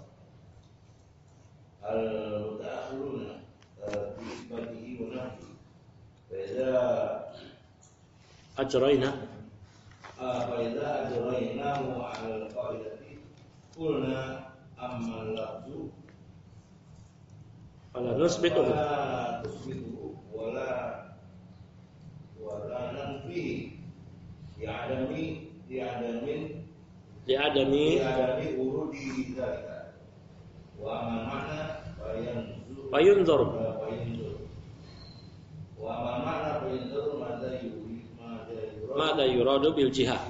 al-mutaakhiruna fi isbatihi wa nafyi. Fa idza Ajraina fa idza ajraynahu 'ala al-qa'idati qulna amma al-lafzu fala nusbitu wala tusbitu wala wala nanfi ya'adami ya'adamin li'adami ya'adami urudi dzalika wa man mana fayanzur fayunzur fayunzur wa man mana fayunzur madza yuri madza yuradu bil jihad.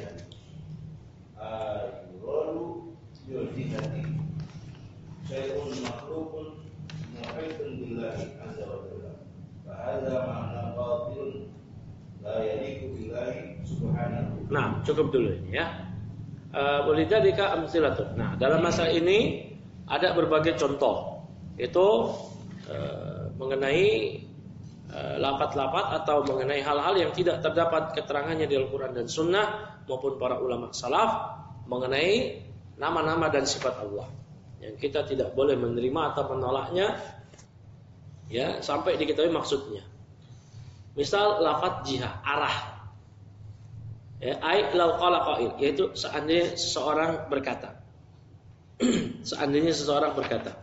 ah yuradu bil jihad syai'un makhluqun muhaitun billahi azza wa jalla fa hadza ma'na batilun la yaliqu billahi subhanahu. Nah, cukup dulu ini ya. Walidzalika amsilatun. Nah, dalam masalah ini ada berbagai contoh. Itu uh, mengenai uh, lafaz-lafaz atau mengenai hal-hal yang tidak terdapat keterangannya di Al-Qur'an dan Sunnah maupun para ulama salaf mengenai nama-nama dan sifat Allah. Yang kita tidak boleh menerima atau menolaknya ya sampai diketahui maksudnya. Misal lafaz jihad, arah. Ya, ai lau qala qail, yaitu seandainya seseorang berkata. Seandainya seseorang berkata.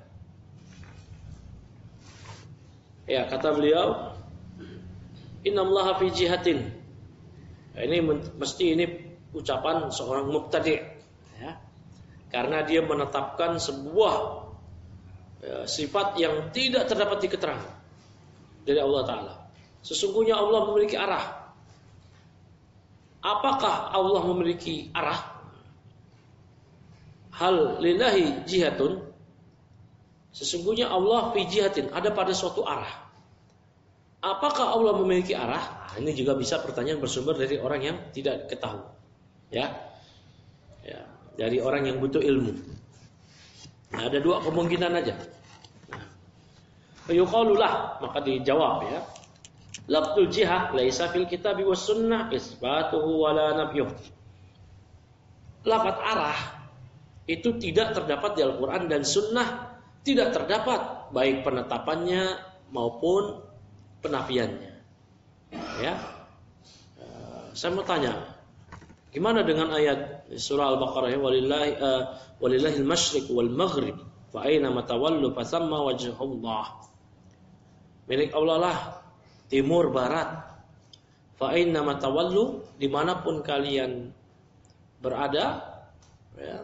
Ya, kata beliau, innallaha fi jihatin. Ya, ini mesti ini ucapan seorang mubtadi', ya. Karena dia menetapkan sebuah ya, sifat yang tidak terdapat di keterangan dari Allah Ta'ala. Sesungguhnya Allah memiliki arah. Apakah Allah memiliki arah? Hal lillahi jihatun. Sesungguhnya Allah fi jihatin, ada pada suatu arah. Apakah Allah memiliki arah? Nah, ini juga bisa pertanyaan bersumber dari orang yang tidak ketahui. Ya. Ya, dari orang yang butuh ilmu. Nah, ada dua kemungkinan aja. Nah, yuqalulah, maka dijawab ya. Lafzul jihah laisa fil kitabi was sunnah isbatuhu wala nafyuh. Lafaz arah itu tidak terdapat di Al-Qur'an dan sunnah, tidak terdapat baik penetapannya maupun penafiannya. Ya. Uh, saya mau tanya, gimana dengan ayat surah Al-Baqarah walillahi uh, walillahil masyriq wal maghrib fa aina matawallu fasamma wajhullah. Milik Allah lah timur barat. Fa aina matawallu, dimanapun kalian berada, ya.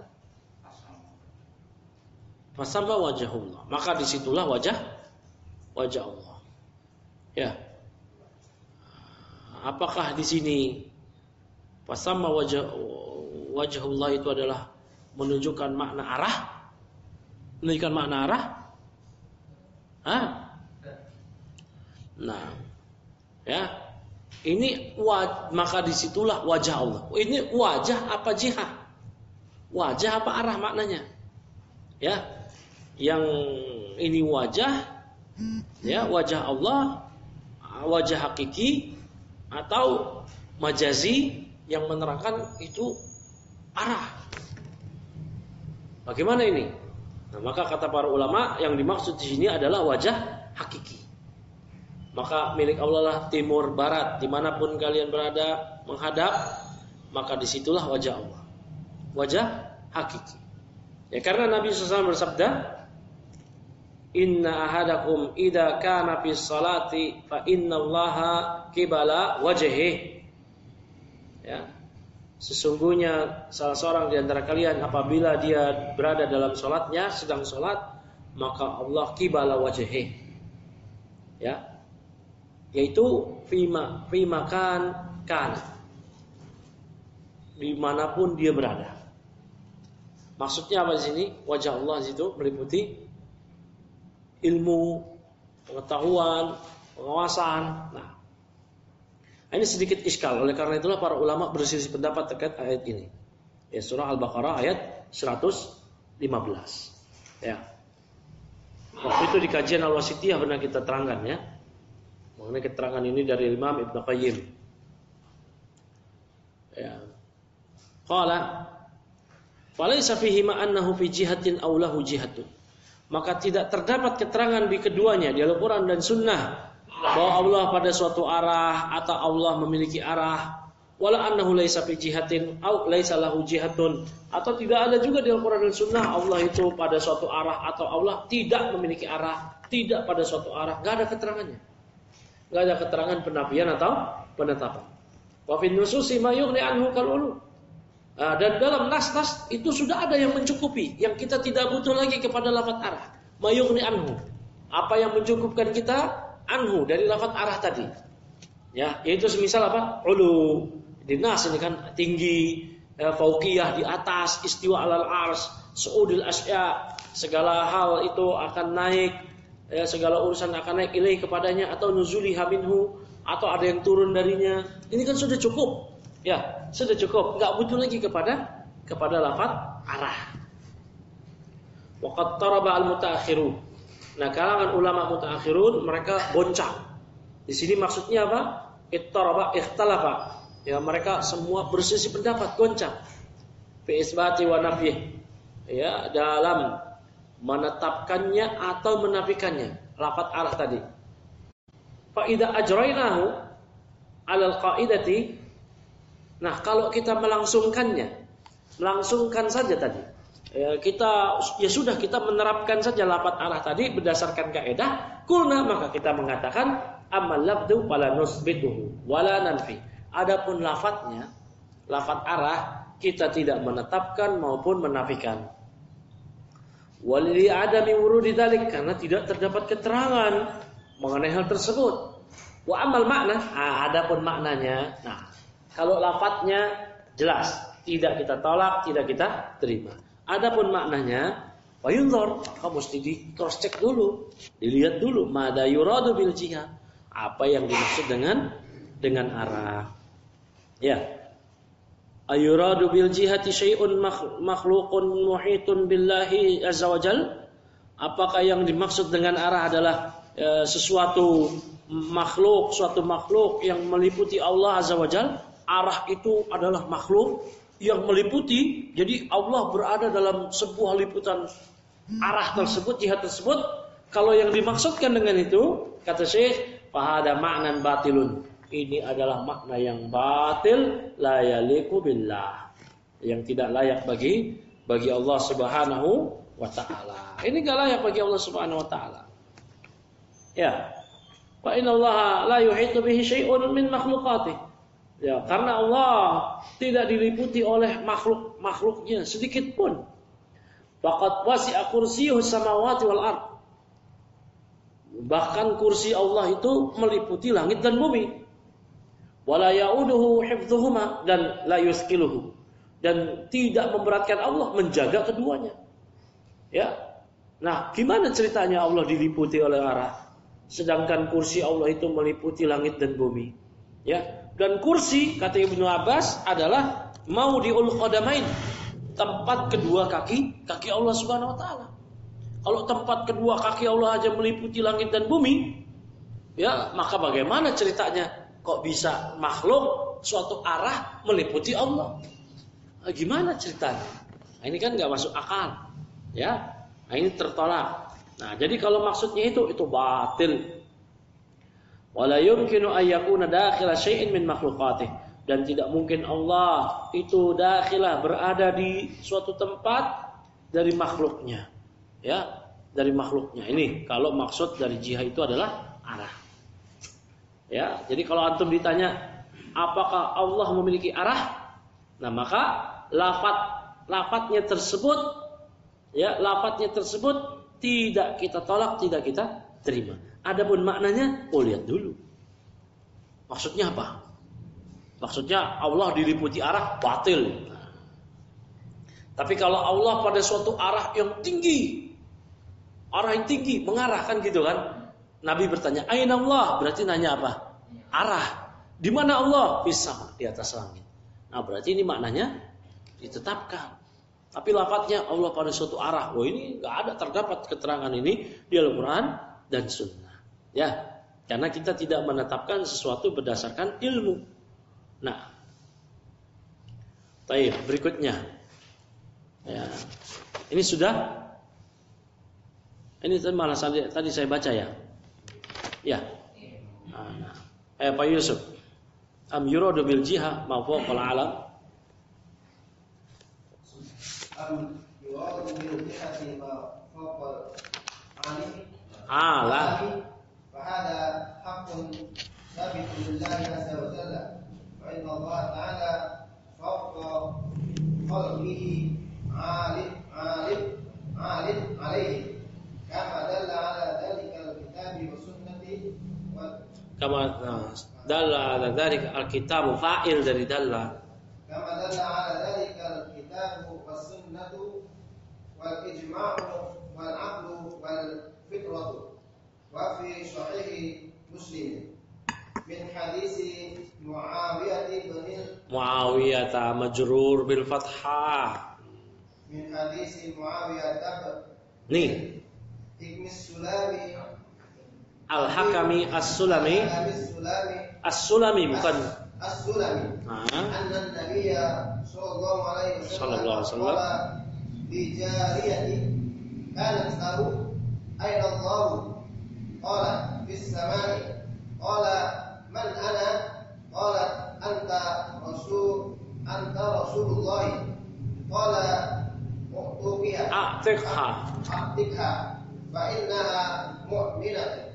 Fasamma wajhullah, maka disitulah wajah wajah Allah. Ya. Apakah di sini fasamma wajah wajhullah itu adalah menunjukkan makna arah? Menunjukkan makna arah? Hah? Nah, ya. Ini waj- maka disitulah wajah Allah. Ini wajah apa jihah? Wajah apa arah maknanya? Ya. Yang ini wajah, ya, wajah Allah, wajah hakiki atau majazi yang menerangkan itu arah. Bagaimana ini? Nah, maka kata para ulama yang dimaksud di sini adalah wajah hakiki. Maka milik Allah lah timur barat, dimanapun kalian berada menghadap, maka disitulah wajah Allah, wajah hakiki. Ya, karena Nabi shallallahu alaihi wasallam bersabda, Inna ahadakum idza kana fi sholati fa innallaha qibala wajhihi. Ya. Sesungguhnya salah seorang di antara kalian apabila dia berada dalam salatnya, sedang salat, maka Allah qibala wajhihi. Ya. Yaitu fima fimakan kan. Dimanapun dia berada. Maksudnya apa di sini? Wajah Allah itu meliputi ilmu, pengetahuan, pengawasan. Nah, ini sedikit iskal. Oleh karena itulah para ulama berselisih pendapat terkait ayat ini. Ya, surah Al-Baqarah ayat seratus lima belas. Ya. Waktu itu di kajian Al-Wasithiyah pernah kita terangkan ya. Mengenai keterangan ini dari Imam Ibnu Qayyim. Ya. Qala falaysa fihi ma annahu fi jihatin aw lahu jihatun. Maka tidak terdapat keterangan di keduanya, di Al-Quran dan Sunnah, bahwa Allah pada suatu arah atau Allah memiliki arah. Wala annahu laisa fi jihatin aw laisa lahu jihatun, atau tidak ada juga di Al-Quran dan Sunnah Allah itu pada suatu arah atau Allah tidak memiliki arah, tidak pada suatu arah. Gak ada keterangannya. Gak ada keterangan penafian atau penetapan. Wa fi nususi ma yughni anhu kalulu. Nah, dan dalam nas-nas itu sudah ada yang mencukupi, yang kita tidak butuh lagi kepada lafaz arah. Mayughni anhu. Apa yang mencukupkan kita? Anhu, dari lafaz arah tadi. Ya, yaitu semisal apa? Ulu. Di nas ini kan tinggi, eh, fauqiyah di atas, istiwa alal ars, su'udil asya, segala hal itu akan naik, eh, segala urusan akan naik ilaih kepadanya, atau nuzuliha minhu, atau ada yang turun darinya. Ini kan sudah cukup. Ya, sudah cukup, enggak butuh lagi kepada kepada lafaz arah. Waqad taraba al-mutaakhirun. Nah, kalangan ulama mutaakhirun mereka goncang. Di sini maksudnya apa? Ittaraba ikhtalafa. Ya, mereka semua berselisih pendapat, goncang. Fi isbati wa nafyih. Ya, dalam menetapkannya atau menafikannya lafaz arah tadi. Fa idza ajrainahu 'alal qa'idati. Nah, kalau kita melangsungkannya, melangsungkan saja tadi, ya, kita ya sudah kita menerapkan saja lafaz arah tadi berdasarkan kaidah, kulna, maka kita mengatakan amal lafdu wala nusbituhu wala nanfi. Adapun lafaznya, lafaz arah kita tidak menetapkan maupun menafikan. Wali adami wurudi dzalik, karena tidak terdapat keterangan mengenai hal tersebut. Wa amal makna, ah, adapun maknanya. Nah, kalau lafadznya jelas, tidak kita tolak, tidak kita terima. Adapun maknanya, wa yunzar, maka mesti di cross check dulu, dilihat dulu, mada yuradu bil jihad, apa yang dimaksud dengan dengan arah. Ya. Ayuradu bil jihati syai'un makhluqun muhitun billahi azza wajal. Apakah yang dimaksud dengan arah adalah e, sesuatu makhluk, suatu makhluk yang meliputi Allah azza wajal? Arah itu adalah makhluk yang meliputi. Jadi Allah berada dalam sebuah liputan arah tersebut, jihad tersebut. Kalau yang dimaksudkan dengan itu, kata Syekh, fahada ma'nan batilun. Ini adalah makna yang batil, la yaliqu billah, yang tidak layak bagi bagi Allah Subhanahu wa taala. Ini enggak layak bagi Allah Subhanahu wa taala. Ya. Fa inna Allah la yuhitu bihi syai'un min makhluqatih. Ya, karena Allah tidak diliputi oleh makhluk-makhluknya sedikit pun. Faqad wasi'a kursiyyuhu samawati wal ard. Bahkan kursi Allah itu meliputi langit dan bumi. Wala ya'uduhu hifdhuhuma, dan la yuskiluhu, dan tidak memberatkan Allah menjaga keduanya. Ya. Nah, gimana ceritanya Allah diliputi oleh arah, sedangkan kursi Allah itu meliputi langit dan bumi? Ya. Dan kursi, kata Ibnu Abbas, adalah maudiul qadamain, tempat kedua kaki kaki Allah Subhanahu wa taala. Kalau tempat kedua kaki Allah aja meliputi langit dan bumi, ya, maka bagaimana ceritanya? Kok bisa makhluk suatu arah meliputi Allah? Nah, gimana ceritanya? Nah, ini kan nggak masuk akal, ya. Nah, ini tertolak. Nah, jadi kalau maksudnya itu itu batil. Wala yumkinu an yakuna dakhila syai'in min makhluqatih, dan tidak mungkin Allah itu dakhilah berada di suatu tempat dari makhluknya, ya, dari makhluknya. Ini kalau maksud dari jihad itu adalah arah. Ya, jadi kalau antum ditanya apakah Allah memiliki arah, nah maka lafaz lafaznya tersebut, ya, lafaznya tersebut tidak kita tolak, tidak kita terima. Adapun maknanya, oh lihat dulu. Maksudnya apa? Maksudnya Allah diliputi arah, batil. Nah, tapi kalau Allah pada suatu arah yang tinggi, arah yang tinggi mengarahkan gitu kan? Nabi bertanya, "Aina Allah?" Berarti nanya apa? Arah. Di mana Allah? Fis sama, di atas langit. Nah, berarti ini maknanya ditetapkan. Tapi lafadznya Allah pada suatu arah. Oh, ini enggak ada, terdapat keterangan ini di Al-Qur'an dan Sunnah. Ya, karena kita tidak menetapkan sesuatu berdasarkan ilmu. Nah, baik, berikutnya. Ya. Ini sudah. Ini malah tadi saya baca ya. Ya. Nah, eh Pak Yusuf. Am yuradu bil jihad ma fawqal alam? Am yuradu bil jihad ma fawqal alam? Alam. Fa hada haqqun thabitun lillahi azza wa jalla. Wa inna Allah ta'ala fawqa khalqihi 'alim 'alim 'alim 'alaihi. Kama dalla 'ala dhalika al-kitabi wa sunnati wa kama dalla 'ala dhalika al-kitabu fa'il dari dalla. Kama dalla 'ala dhalika al-kitabu wa sunnatu wal ijma'u wal 'aqlu wal fitratu wa fi sahih Muslim min hadisi Muawiyah bin Muawiyah majrur bil fathah. Min hadisi Muawiyah nih Ibn Sulami Al-Hakami As-Sulami As-Sulami bukan As-Sulami anna Nabiyya sallallahu alaihi wasallam bi jariyati kanat lahu aina Allah qala fis samai qala man ana qala anta rasul anta rasulullah qala uqtuqiha a'tiqha a'tiqha fa innaha mu'minah.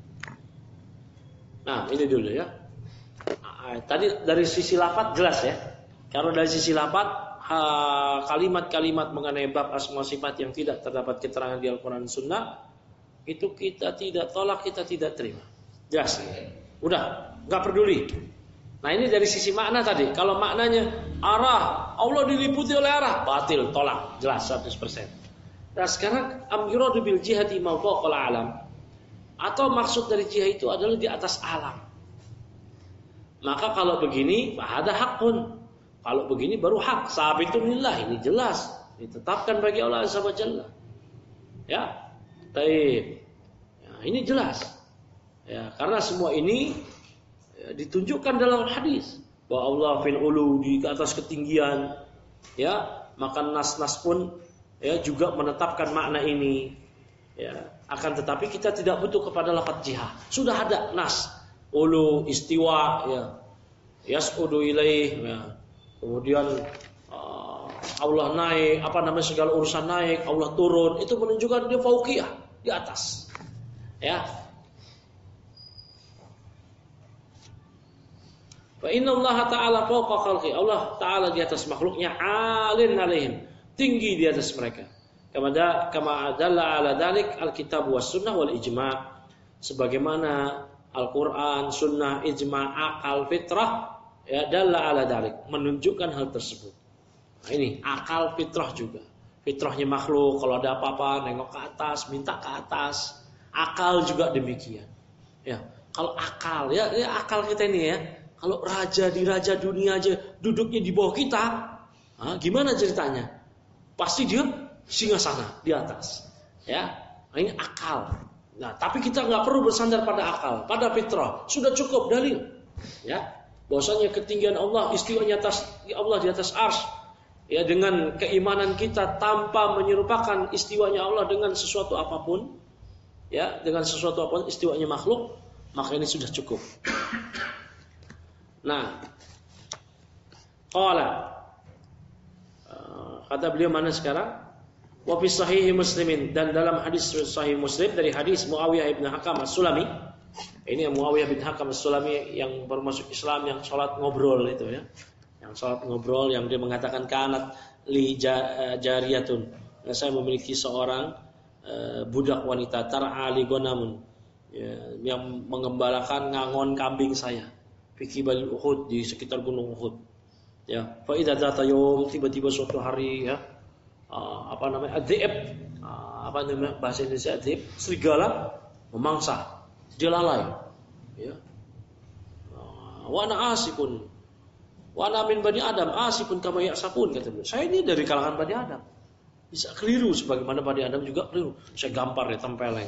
Nah, ini dulu ya. Tadi dari sisi lafaz jelas ya. Kalau dari sisi lafaz kalimat-kalimat mengenai bab asma sifat yang tidak terdapat keterangan di Al-Qur'an Sunnah itu kita tidak tolak, kita tidak terima. Jelas. Udah, nggak peduli. Nah ini dari sisi makna tadi. Kalau maknanya arah, Allah diliputi oleh arah, batil, tolak, jelas seratus persen. Nah sekarang am yuradu bil jihati ma fawqal alam, atau maksud dari jihad itu adalah di atas alam. Maka kalau begini, ada hakun. Kalau begini baru hak. Sabitun lillah, ini jelas ditetapkan bagi Allah Azza wa Jalla. Ya, baik. Ya, ini jelas. Ya, karena semua ini ya, ditunjukkan dalam hadis bahwa Allah fil ulu, di atas ketinggian. Ya, maka nas-nas pun ya juga menetapkan makna ini. Ya, akan tetapi kita tidak butuh kepada lafaz jihad. Sudah ada nas ulu, istiwa, ya, yas'udu ilaih, ya. Kemudian uh, Allah naik, apa namanya segala urusan naik, Allah turun, itu menunjukkan dia fauqiyah, di atas. Ya. Fa inna Allah Ta'ala fawqa khalqi, Allah Ta'ala di atas makhluknya, alin alaihim, tinggi di atas mereka. Kama da kama adalla ala dalik alkitab was sunnah wal ijma', sebagaimana Al-Qur'an, sunnah, ijma', akal, fitrah ya dalla ala dalik, menunjukkan hal tersebut. Nah, ini akal, fitrah juga. Fitrahnya makhluk, kalau ada apa-apa nengok ke atas, minta ke atas. Akal juga demikian. Ya, kalau akal ya, ya akal kita ini ya. Kalau raja di raja dunia aja duduknya di bawah kita, nah, gimana ceritanya? Pasti dia singgasana di atas. Ya, nah, ini akal. Nah, tapi kita nggak perlu bersandar pada akal, pada fitrah. Sudah cukup dalil. Ya. Bahwasanya ketinggian Allah, istiwanya atas Allah di atas arsy, ya dengan keimanan kita tanpa menyerupakan istiwanya Allah dengan sesuatu apapun, ya dengan sesuatu apapun istiwanya makhluk, maka ini sudah cukup. Nah, qala kata beliau mana sekarang? Wa fi sahih Muslimin, dan dalam hadis sahih Muslim dari hadis Muawiyah bin Hakam As-Sulami. Ini Muawiyah bin Hakam As-Sulami yang baru masuk Islam, yang sholat ngobrol itu ya, yang sholat ngobrol, yang dia mengatakan kanat li jariyatun, saya memiliki seorang uh, budak wanita tar'a li gonamun, ya, yang mengembalakan ngangon kambing saya, fi bal Uhud, di sekitar gunung Uhud. Ya, fa idza dzata yaum, tiba-tiba suatu hari ya, uh, apa namanya adzib, uh, apa namanya bahasa Indonesia adzib, serigala memangsa. Dia lalai, ya. Wa ana asifun, wa ana min bani Adam, asifun kama yasafun, kata beliau. Saya ini dari kalangan bani Adam, bisa keliru sebagaimana bani Adam juga keliru. Saya gampar ya tempeleng,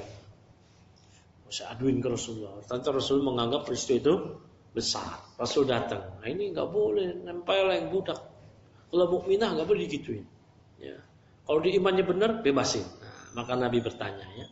saya aduin ke Rasulullah. Tentu Rasul menganggap peristiwa itu besar. Rasul datang, nah ini nggak boleh nempeleng budak. Kalau mukminah nggak boleh digituin. Ya. Kalau di imannya benar, bebasin. Nah, maka Nabi bertanya, ya.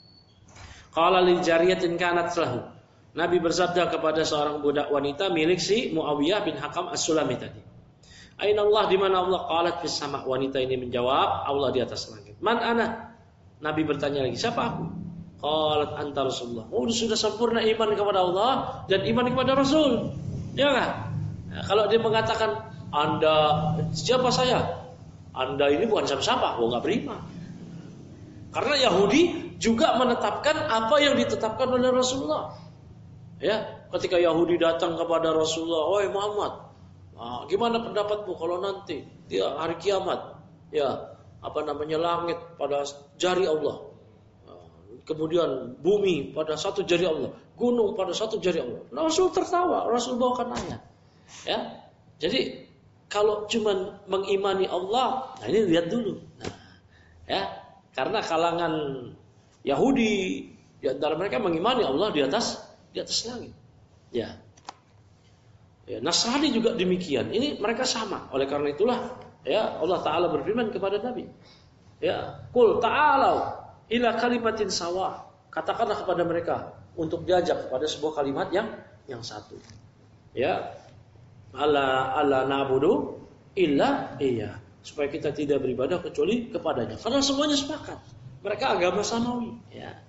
Qala lil jariyatin kanat lahu. Nabi bersabda kepada seorang budak wanita milik si Muawiyah bin Hakam As-Sulami tadi. Aina Allah, di mana Allah? Qalat fis sama'. Wanita ini menjawab, Allah di atas langit. Man ana? Nabi bertanya lagi, siapa aku? Qalat anta Rasulullah. Oh, sudah sempurna iman kepada Allah dan iman kepada Rasul. Ya kan? Nah, kalau dia mengatakan Anda siapa saya? Anda ini bukan siapa-siapa, oh enggak beriman. Karena Yahudi juga menetapkan apa yang ditetapkan oleh Rasulullah. Ya, ketika Yahudi datang kepada Rasulullah, "Wahai Muhammad, nah, gimana pendapatmu kalau nanti dia hari kiamat, ya, apa namanya langit pada jari Allah, kemudian bumi pada satu jari Allah, gunung pada satu jari Allah." Nah, Rasul tertawa, Rasul bawakan ayat. Ya. Jadi kalau cuma mengimani Allah, nah ini lihat dulu. Nah, ya, karena kalangan Yahudi di antara mereka mengimani Allah di atas di atas langit. Ya. Ya, Nasrani juga demikian. Ini mereka sama. Oleh karena itulah ya Allah Taala berfirman kepada Nabi. Ya, qul ta'alau ila kalimatin sawa. Katakanlah kepada mereka untuk diajak kepada sebuah kalimat yang yang satu. Ya. Alla alla na'budu illa iya. Supaya kita tidak beribadah kecuali kepadanya. Karena semuanya sepakat. Mereka agama samawi, ya.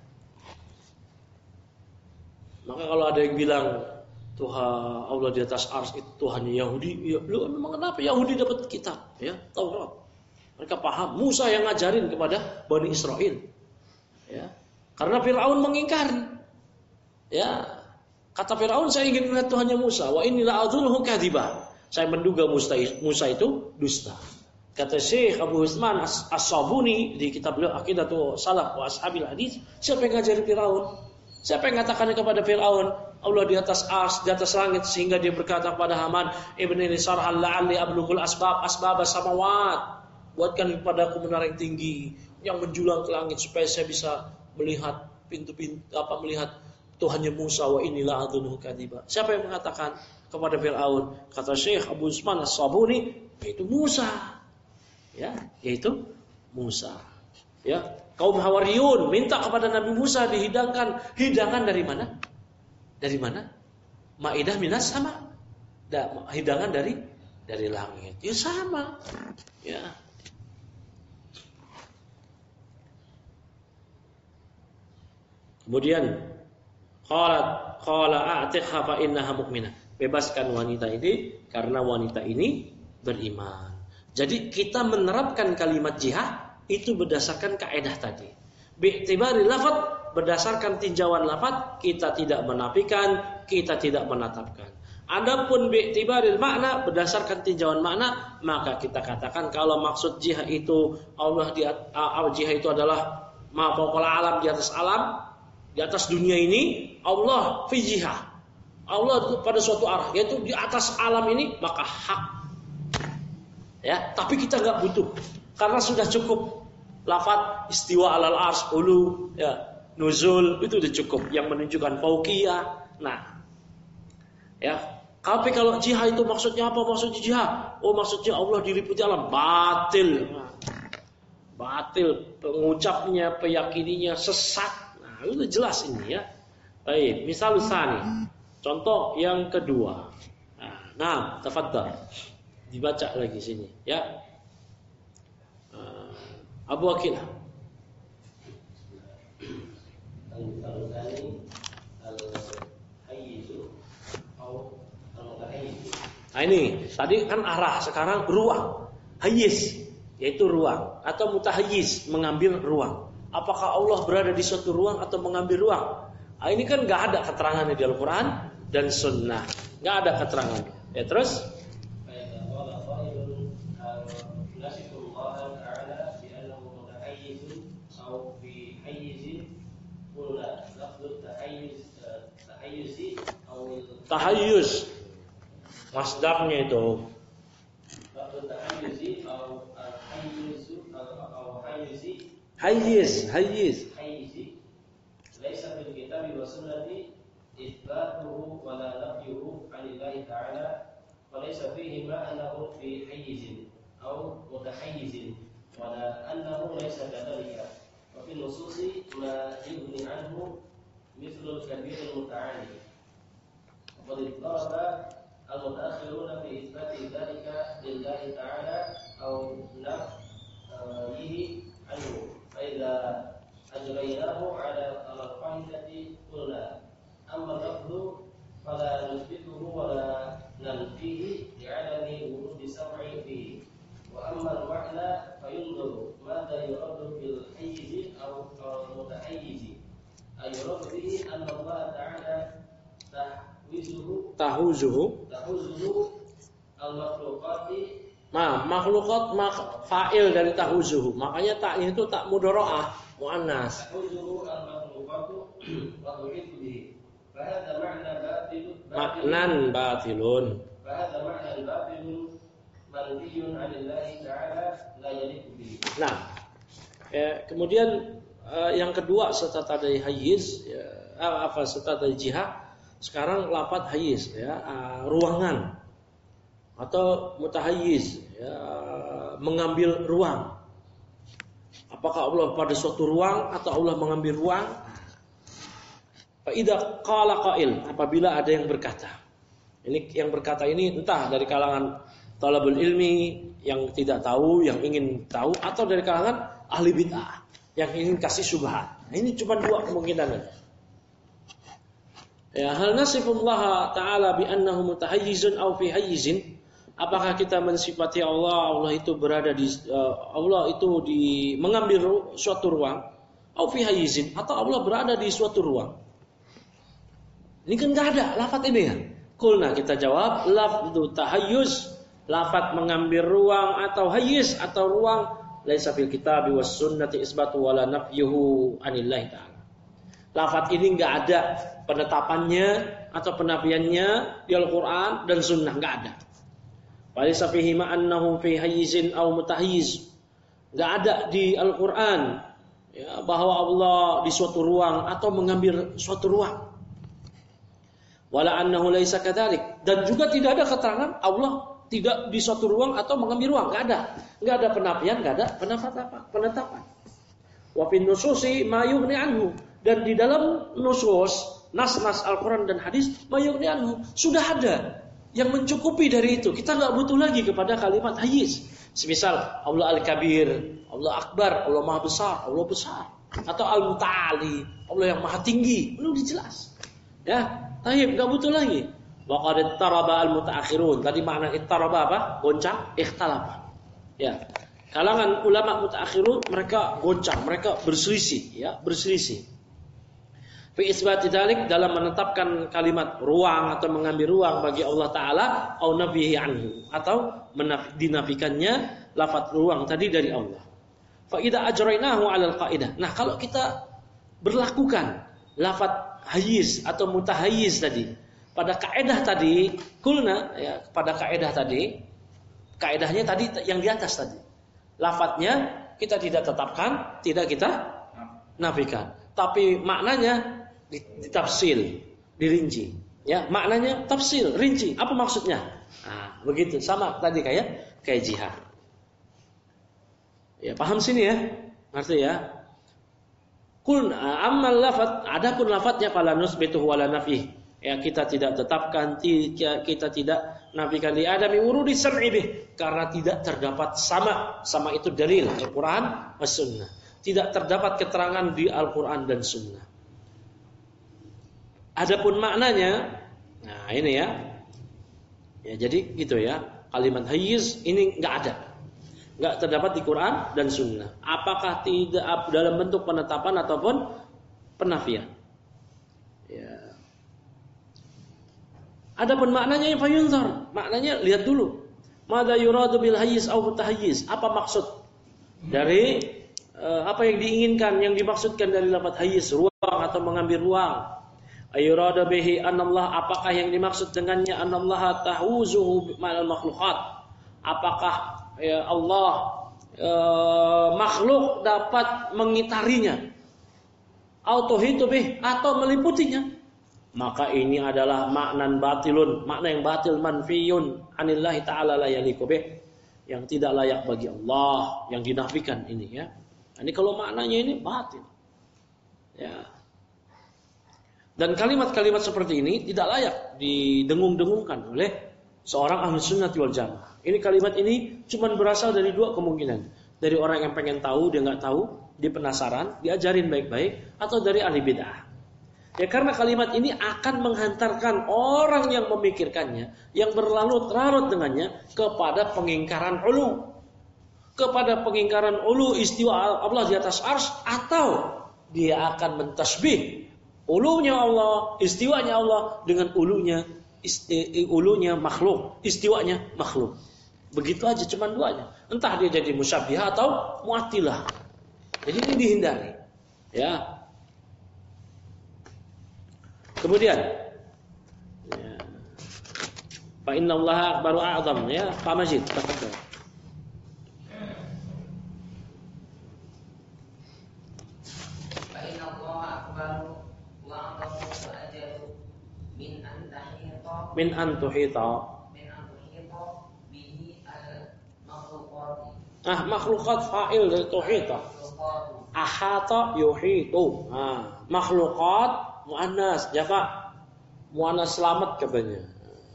Maka kalau ada yang bilang Tuhan Allah di atas ars itu Tuhannya Yahudi, ya, lu memang kenapa Yahudi dapat kitab, ya, Taurat? Mereka paham. Musa yang ngajarin kepada Bani Israel, ya. Karena Fir'aun mengingkari, ya. Kata Firaun, saya ingin melihat Tuhannya Musa. Wa inni la'adzunuhu kadhiba. Saya menduga Musa, Musa itu dusta. Kata Syekh Abu Utsman As-Sabuni di kitab beliau Aqidatu Salaf wa Ashabil Hadis, siapa yang ngajari Firaun? Siapa yang mengatakan kepada Firaun, Allah di atas ars, di atas langit, sehingga dia berkata kepada Haman, ibni li sarhal la'alli ablughul asbab asbab samawat. Buatkan kepadaku menara yang tinggi yang menjulang ke langit supaya saya bisa melihat pintu-pintu apa melihat Tuhannya Musa. Wa inilah adzunuhu kadhiba. Siapa yang mengatakan kepada Firaun? Kata Syekh Abu Utsman As-Sabuni, yaitu Musa. Ya, yaitu Musa. Ya, kaum Hawariyun minta kepada Nabi Musa dihidangkan hidangan dari mana? Dari mana? Maidah minas sama. Da, hidangan dari dari langit. Ya sama. Ya. Kemudian qala qala a'tiqha fa innaha mu'minah. Bebaskan wanita ini karena wanita ini beriman. Jadi kita menerapkan kalimat jihad itu berdasarkan kaidah tadi. Bi'tibari lafaz, berdasarkan tinjauan lafaz, kita tidak menafikan, kita tidak menatapkan. Adapun bi'tibaril makna, berdasarkan tinjauan makna, maka kita katakan kalau maksud jihad itu Allah di uh, jihad itu adalah ma fawqal alam, di atas alam, di atas dunia ini, Allah fi jihad. Allah pada suatu arah, yaitu di atas alam ini, maka hak. Ya, tapi kita enggak butuh karena sudah cukup lafaz istiwa alal ars, ulu, ya, nuzul itu sudah cukup yang menunjukkan fauqiyah. Nah, ya, tapi kalau jihad itu maksudnya apa? Maksudnya jihad, oh maksudnya Allah diliputi alam, batil. Nah, batil pengucapnya, peyakininya sesat. Nah, itu jelas ini ya. Baik, misal tsani. Contoh yang kedua. Nah, nah tafadhal. Dibaca lagi sini ya. Uh, Abu Aqilah. Nah ini tadi kan arah, sekarang ruang. Hayyiz yaitu ruang atau mutahayyiz mengambil ruang. Apakah Allah berada di suatu ruang atau mengambil ruang? Nah, ini kan nggak ada keterangannya di Al-Quran dan Sunnah, nggak ada keterangannya. Ya terus. Tahayyuz masdarnya itu hayyiz hayyiz laisa fil kitabi wa sunnati itsbatuhu wa la nafyuhu 'anillahi ta'ala wa laisa fihi ma annahu fi hayyizin aw mutahayyizin wa la annahu laisa kadhalika wa fil nususi ma yughni 'anhu mithlu al-kabir al-muta'ali wa lidharaba al-mutaakhiruna fi itsbati dhalika lillahi ta'ala aw nafyihi 'anhu fa idza ajraynahu 'ala al-qa'idati qulna amma al-lafdhu fala nuthbituhu wa la nanfihi li'adami wurudi sam'i fihi wa amma al-ma'na fayunzuru madha yuradu bil hayyiz aw mutahayyiz ayuradu bihi anna Allah ta'ala tahwizuhu tahuzuhu tahuzuhu al-makhluqati. Nah, makhlukat mak, fa'il dari tahuzuhu. Makanya tak itu tak mudharaah muannas. Tahuzuhu al-makhluqatu wa tuhitu bihi. Fa hadha ma'na batil maknan batilun. Fa hadha ma'na batilun manfiyun 'anillahi ta'ala la yaliqu bihi. Nah, ya, kemudian uh, yang kedua setelah tadi hayyiz ya, apa setelah tadi jihad, sekarang lafaz hayyiz ya, uh, ruangan atau mutahayyiz ya, mengambil ruang. Apakah Allah pada suatu ruang atau Allah mengambil ruang? Fa idza qala qail, apabila ada yang berkata. Ini yang berkata ini entah dari kalangan talabul ilmi yang tidak tahu, yang ingin tahu, atau dari kalangan ahli bid'ah yang ingin kasih syubhat. Nah, ini cuma dua kemungkinan. Ya, hal nasifullah ta'ala bi annahu mutahayyizun aw fi hayyizin. Apakah kita mensifati Allah, Allah itu berada di uh, Allah itu di mengambil suatu ruang, au fi hayyizin, atau Allah berada di suatu ruang. Ini kan nggak ada lafaz ini ya. Kulna, kita jawab, lafzu tahayyuz, lafaz mengambil ruang atau hayyiz atau ruang, laisa fil kitab was sunnati isbatu wala nafyuhu anillahi ta'ala. Lafaz ini nggak ada penetapannya atau penafiannya di Al-Qur'an dan sunnah, nggak ada. Walaysa fihi ma annahu fi hayyizin aw mutahayyiz. Nggak ada di Al-Qur'an ya, bahwa Allah di suatu ruang atau mengambil suatu ruang. Wala annahu laisa kadzalik, dan juga tidak ada keterangan Allah tidak di suatu ruang atau mengambil ruang, enggak ada. Enggak ada penafian, enggak ada penetapan, penetapan. Wa fin nususi ma yughni anhu, dan di dalam nusus, nas-nas Al-Qur'an dan hadis ma yughni anhu, sudah ada yang mencukupi dari itu. Kita enggak butuh lagi kepada kalimat hayyiz. Semisal Allah Al-Kabir, Allah Akbar, Allah Maha Besar, Allah besar, atau Al-Muta'ali, Allah yang Maha Tinggi, belum dijelas. Ya, taib, enggak butuh lagi. Wa qad ittaraba al-mutaakhirun. Tadi makna ittaraba apa? Goncang, ikhtalafa. Ya. Kalangan ulama mutaakhirun mereka goncang, mereka berselisih, ya, berselisih. Fi isbati dzalik, dalam menetapkan kalimat ruang atau mengambil ruang bagi Allah taala au nabihi anhu, atau menaf- dinafikannya lafaz ruang tadi dari Allah. Fa idza ajrainahu 'alal qaidah. Nah, kalau kita berlakukan lafaz hayyiz atau mutahayyiz tadi pada kaidah tadi, kulna ya, pada kaidah tadi, kaidahnya tadi yang di atas tadi. Lafadznya kita tidak tetapkan, tidak kita nafikan. Tapi maknanya ditafsil, dirinci. Ya, maknanya tafsil, rinci. Apa maksudnya? Nah, begitu sama tadi kayak kayak jihad. Ya, paham sini ya? Ngerti ya? Kul ammal lafaz, adapun lafadznya fala nusbituhu wala nafih. Ya, kita tidak tetapkan, kita tidak nafikan li adami wurudi sam'i bih, karena tidak terdapat sama. Sama itu dalil Al-Qur'an was sunnah. Tidak terdapat keterangan di Al-Qur'an dan sunnah. Adapun maknanya, nah ini ya. Ya, jadi gitu ya. Kalimat hayyiz ini enggak ada. Enggak terdapat di Quran dan sunnah. Apakah tidak dalam bentuk penetapan ataupun penafian? Ya. Adapun maknanya yang fayunzar, maknanya lihat dulu. Madza yuradu bil hayyiz aw mutahayyiz? Apa maksud dari uh, apa yang diinginkan, yang dimaksudkan dari lafaz hayyiz, ruang atau mengambil ruang? Ayurada bihi anallah, apakah yang dimaksud dengannya anallaha tahuzuhu ma'al makhluqat? Apakah ya Allah uh, makhluk dapat mengitarinya? Autohitu bih, atau meliputinya? Maka ini adalah maknan batilun, makna yang batil, manfiyun anillahi ta'ala la yaliqu bih, yang tidak layak bagi Allah, yang dinafikan ini ya. Ini kalau maknanya ini batil. Ya. Dan kalimat-kalimat seperti ini tidak layak didengung-dengungkan oleh seorang ahli sunnah wal jamaah. Ini kalimat ini cuma berasal dari dua kemungkinan. Dari orang yang pengen tahu, dia nggak tahu, dia penasaran, diajarin baik-baik, atau dari ahli bid'ah. Ya, karena kalimat ini akan menghantarkan orang yang memikirkannya, yang berlarut-larut dengannya, kepada pengingkaran ulu, kepada pengingkaran ulu istiwa Allah di atas arsy, atau dia akan mentasbih ulunya Allah, istiwanya Allah dengan ulunya isti, ulunya makhluk, istiwanya makhluk. Begitu aja, cuma duanya. Entah dia jadi musyabbihah atau mu'attilah. Jadi ini dihindari. Ya. Kemudian, ya. Fa inna Allaha akbaru a'zam, ya, Pak Majid, tafadhol. Fa inna Allaha akbaru wa a'zamu wa ajalu min an tahita min an tuhita min an tuhita bihi al makhluqati. Ah, makhluqat fa'il dari tuhita. Ahata yuhitu. Ah, makhluqat muannas, jafa muannas selamat katanya.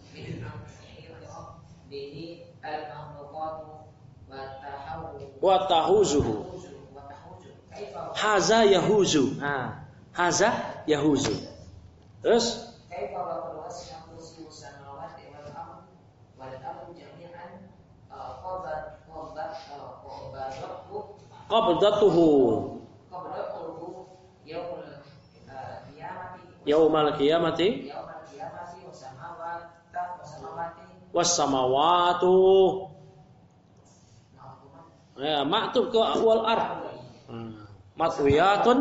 Wa tahuzuhu. Haza yahuzu. Ah, haza yahuzu. Terus qabdatuhu Yaumal qiyamati Yaumal qiyamati wasamawati wasamawati was-samawatu. Ya, maktub ke wal ard. Hmm. Matwiyatun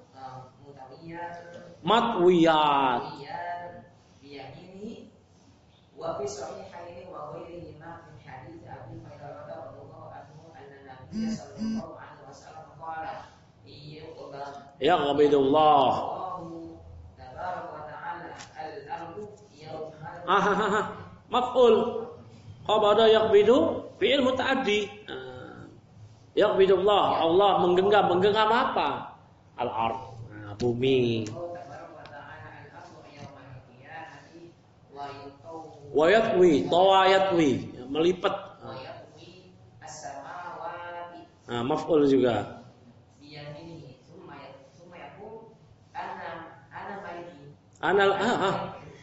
matwiyat. Biyamini wa fi sahihaini wa ghairihima min hadits Abi Hurairah radhiyallahu anhu anna Nabiy sallallahu alaihi wasallam qala ya qabidullah tabaraka wa ta'ala al-ardu yawma ah maf'ul qabada yaqbidu fi'il mutaaddi. Yaqbidullah, Allah menggenggam, menggenggam apa? Al-ard, nah, bumi. Wa yatwi, tawa yatwi, melipat. Nah, maf'ul juga. Anal ah, ah.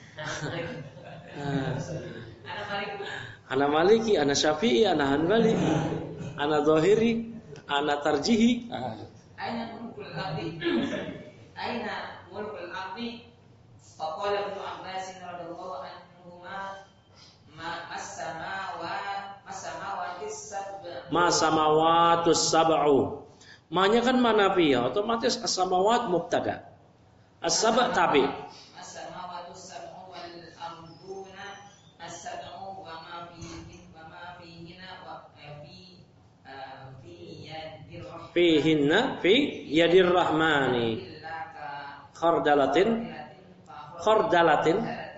Ana maliki, ana syafi'i, ana hanbali, ana zahiri, ana tarjihi. Aina mulkul ardi? Aina mulkul ardi? Faqala Ibnu Abbas radhiyallahu anhuma ma as-samawat as-samawatis sab'u. Ma samawatus sab'u. Ma-nya kan manafiyah, otomatis as-samawat mubtada. As-sab' tabi. As-samawatus sab'u wal arduna as-sab'u wa ma fihi wa ma fihina wa fi fi yadir fihinna fi yadir rahmani khardalatin khardalatin.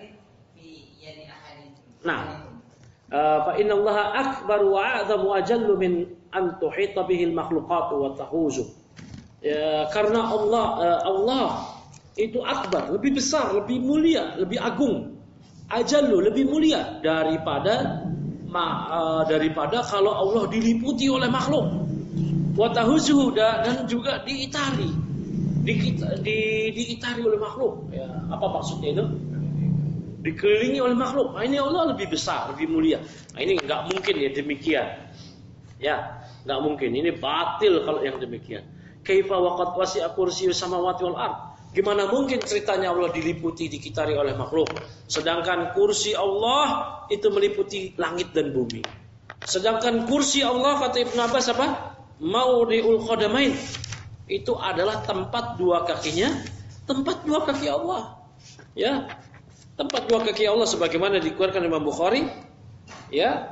Nah, fa inna Allaha akbar wa a'zamu wa ajallu min an tuhita bihi al-makhluqat wa tahuzu. Ya, karena Allah Allah itu akbar, lebih besar, lebih mulia, lebih agung. Ajallu, lebih mulia daripada ma, uh, daripada kalau Allah diliputi oleh makhluk. Wa tahuzuhu, dan juga diitari. Di, di, diitari oleh makhluk. Ya, apa maksudnya itu? Dikelilingi oleh makhluk. Nah, ini Allah lebih besar, lebih mulia. Nah, ini enggak mungkin ya demikian. Ya, enggak mungkin. Ini batil kalau yang demikian. Kaifa waqad wasi'a kursiyyus samawati wal ard. Gimana mungkin ceritanya Allah diliputi, dikitari oleh makhluk, sedangkan kursi Allah itu meliputi langit dan bumi. Sedangkan kursi Allah, kata Ibnu Abbas apa? Maudi'ul qadamain. Itu adalah tempat dua kakinya, tempat dua kaki Allah. Ya. Tempat dua kaki Allah sebagaimana dikeluarkan Imam Bukhari. Ya.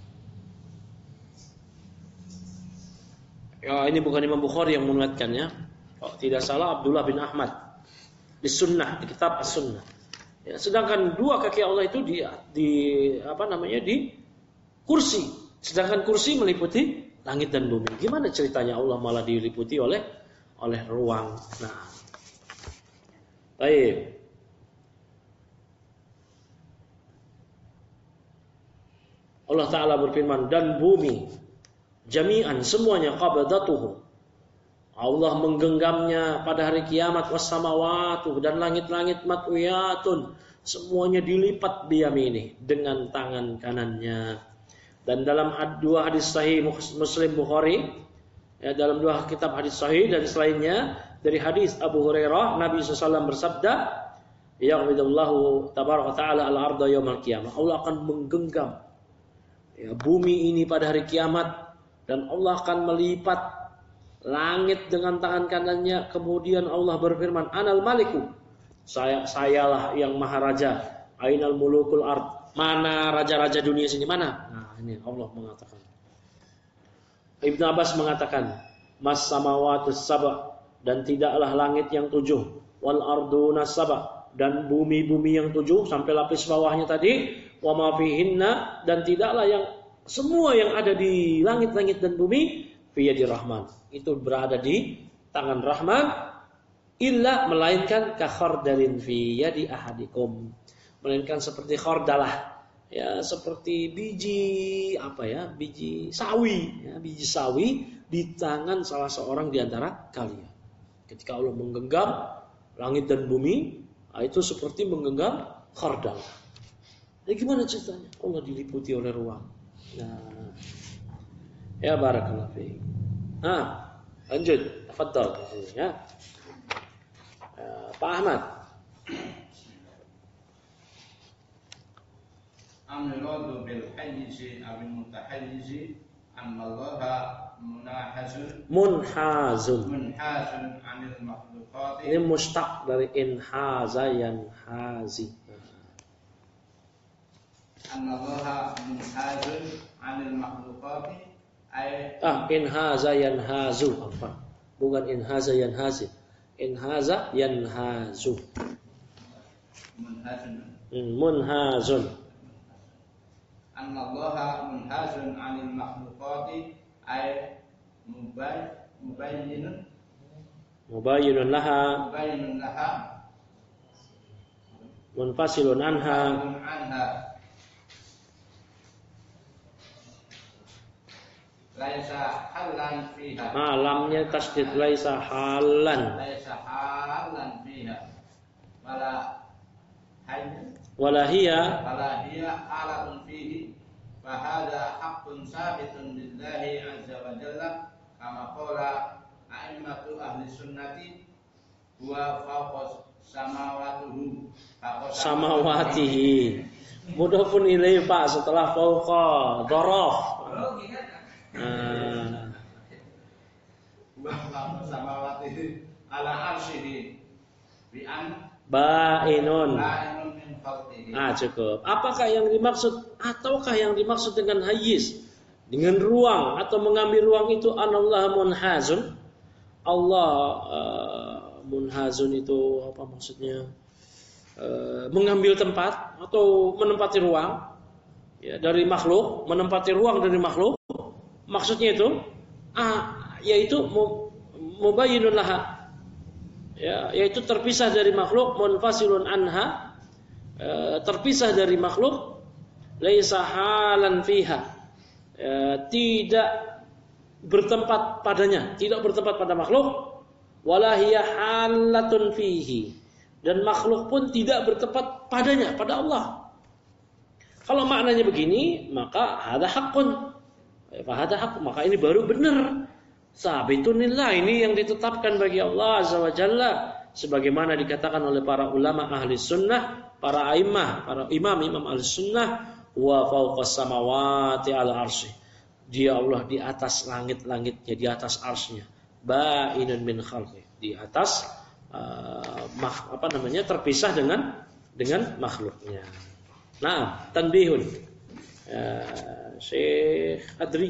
Ya, ini bukan Imam Bukhari yang menuliskannya. Oh, tidak salah Abdullah bin Ahmad di Sunnah, di kitab As-Sunnah. Ya, sedangkan dua kaki Allah itu di, di apa namanya di kursi. Sedangkan kursi meliputi langit dan bumi. Gimana ceritanya Allah malah diliputi oleh oleh ruang? Nah, baik. Allah Ta'ala berfirman, dan bumi jami'an, semuanya qabdatuhu. Allah menggenggamnya pada hari kiamat, wassamawatu, dan langit-langit matwiyatun, semuanya dilipat biyamini, dengan tangan kanannya. Dan dalam dua hadis sahih Muslim Bukhari, ya, dalam dua kitab hadis sahih dan selainnya dari hadis Abu Hurairah, Nabi shallallahu alaihi wasallam bersabda, ya'bidullahu tabaraka ta'ala al-arda yawmal qiyamah. Allah akan menggenggam, ya, bumi ini pada hari kiamat, dan Allah akan melipat langit dengan tangan kanannya. Kemudian Allah berfirman, Anal maliku, saya sayalah yang maharaja. Ainal mulukul ard, mana raja-raja dunia sini, mana? Nah, ini Allah mengatakan. Ibnu Abbas mengatakan, Mas samawatus sab'a, dan tidaklah langit yang tujuh, wal arduna sab'a, dan bumi-bumi yang tujuh sampai lapis bawahnya tadi, wa ma fihinna, dan tidaklah yang semua yang ada di langit-langit dan bumi, fi yadir rahman, itu berada di tangan Rahman, illa, melainkan ka khardalin fi yadi ahadikum, melainkan seperti khardalah, ya, seperti biji apa ya, biji sawi, ya, biji sawi di tangan salah seorang di antara kalian. Ketika Allah menggenggam langit dan bumi, itu seperti menggenggam khardal. Jadi gimana ceritanya? Allah diliputi oleh ruang. Nah, ya barakallahu fiik. Nah, lanjut, tafadhal ya. Pak Ahmad. yuradu bil hayyizi aw al mutahayyizi anna Allaha munahazun munhazun munhazun 'anil makhluqati. Ini mustaq dari inhaza yanhazi. Anna Allaha munhazun 'anil makhluqati ay Ah, inhaza yanhazu apa? Bukan inhaza yanhazi. Inhaza yanhazu. munhazun. Hmm, munhazun. Anna Allaha munhazun 'anil makhluqati ay mubay mubayyinun Mubayyinun laha mubayyinun laha munfasilun anha. anha laisa halan fiha. Alamnya tasdid laisa halan Laisa halan fiha. Wala hayya wala hiya wala hiya alatun fihi. Fahada haqqun sabitun lillahi azza wa jalla kama qala a'immatu ahli sunnati huwa fawqa samawatuhu fawqa samawatihi. Mudhafun ilaih Pak setelah fauqa dhorof. Nah, huwa fawqa samawatihi ala arsyihi bi an bainun. la'inun min khalqihi. Ah, cukup. Apakah yang dimaksud ataukah yang dimaksud dengan hayyiz dengan ruang atau mengambil ruang itu anallah munhazun? Allah uh, munhazun itu apa maksudnya? Uh, mengambil tempat atau menempati ruang ya, dari makhluk, menempati ruang dari makhluk. Maksudnya itu ah, yaitu mubayyinun laha. Ya, yaitu terpisah dari makhluk, munfasilun anha, e, terpisah dari makhluk, laisa halan fiha, e, tidak bertempat padanya, tidak bertempat pada makhluk, wala hiya halatun fihi, dan makhluk pun tidak bertempat padanya, pada Allah. Kalau maknanya begini, maka hada haqqun, fa hada haqqun, maka ini baru benar. Sabitunillah, ini yang ditetapkan bagi Allah Azza wa Jalla sebagaimana dikatakan oleh para ulama ahli sunnah, para a'immah, para imam-imam ahli sunnah, wa fawqas samawati ala arsy. Dia Allah di atas langit-langitnya, di atas arsy-Nya. Ba'inun min khalqi, di atas uh, mak, apa namanya terpisah dengan dengan makhluknya. Nah, tanbihun. Uh, Syekh Adri.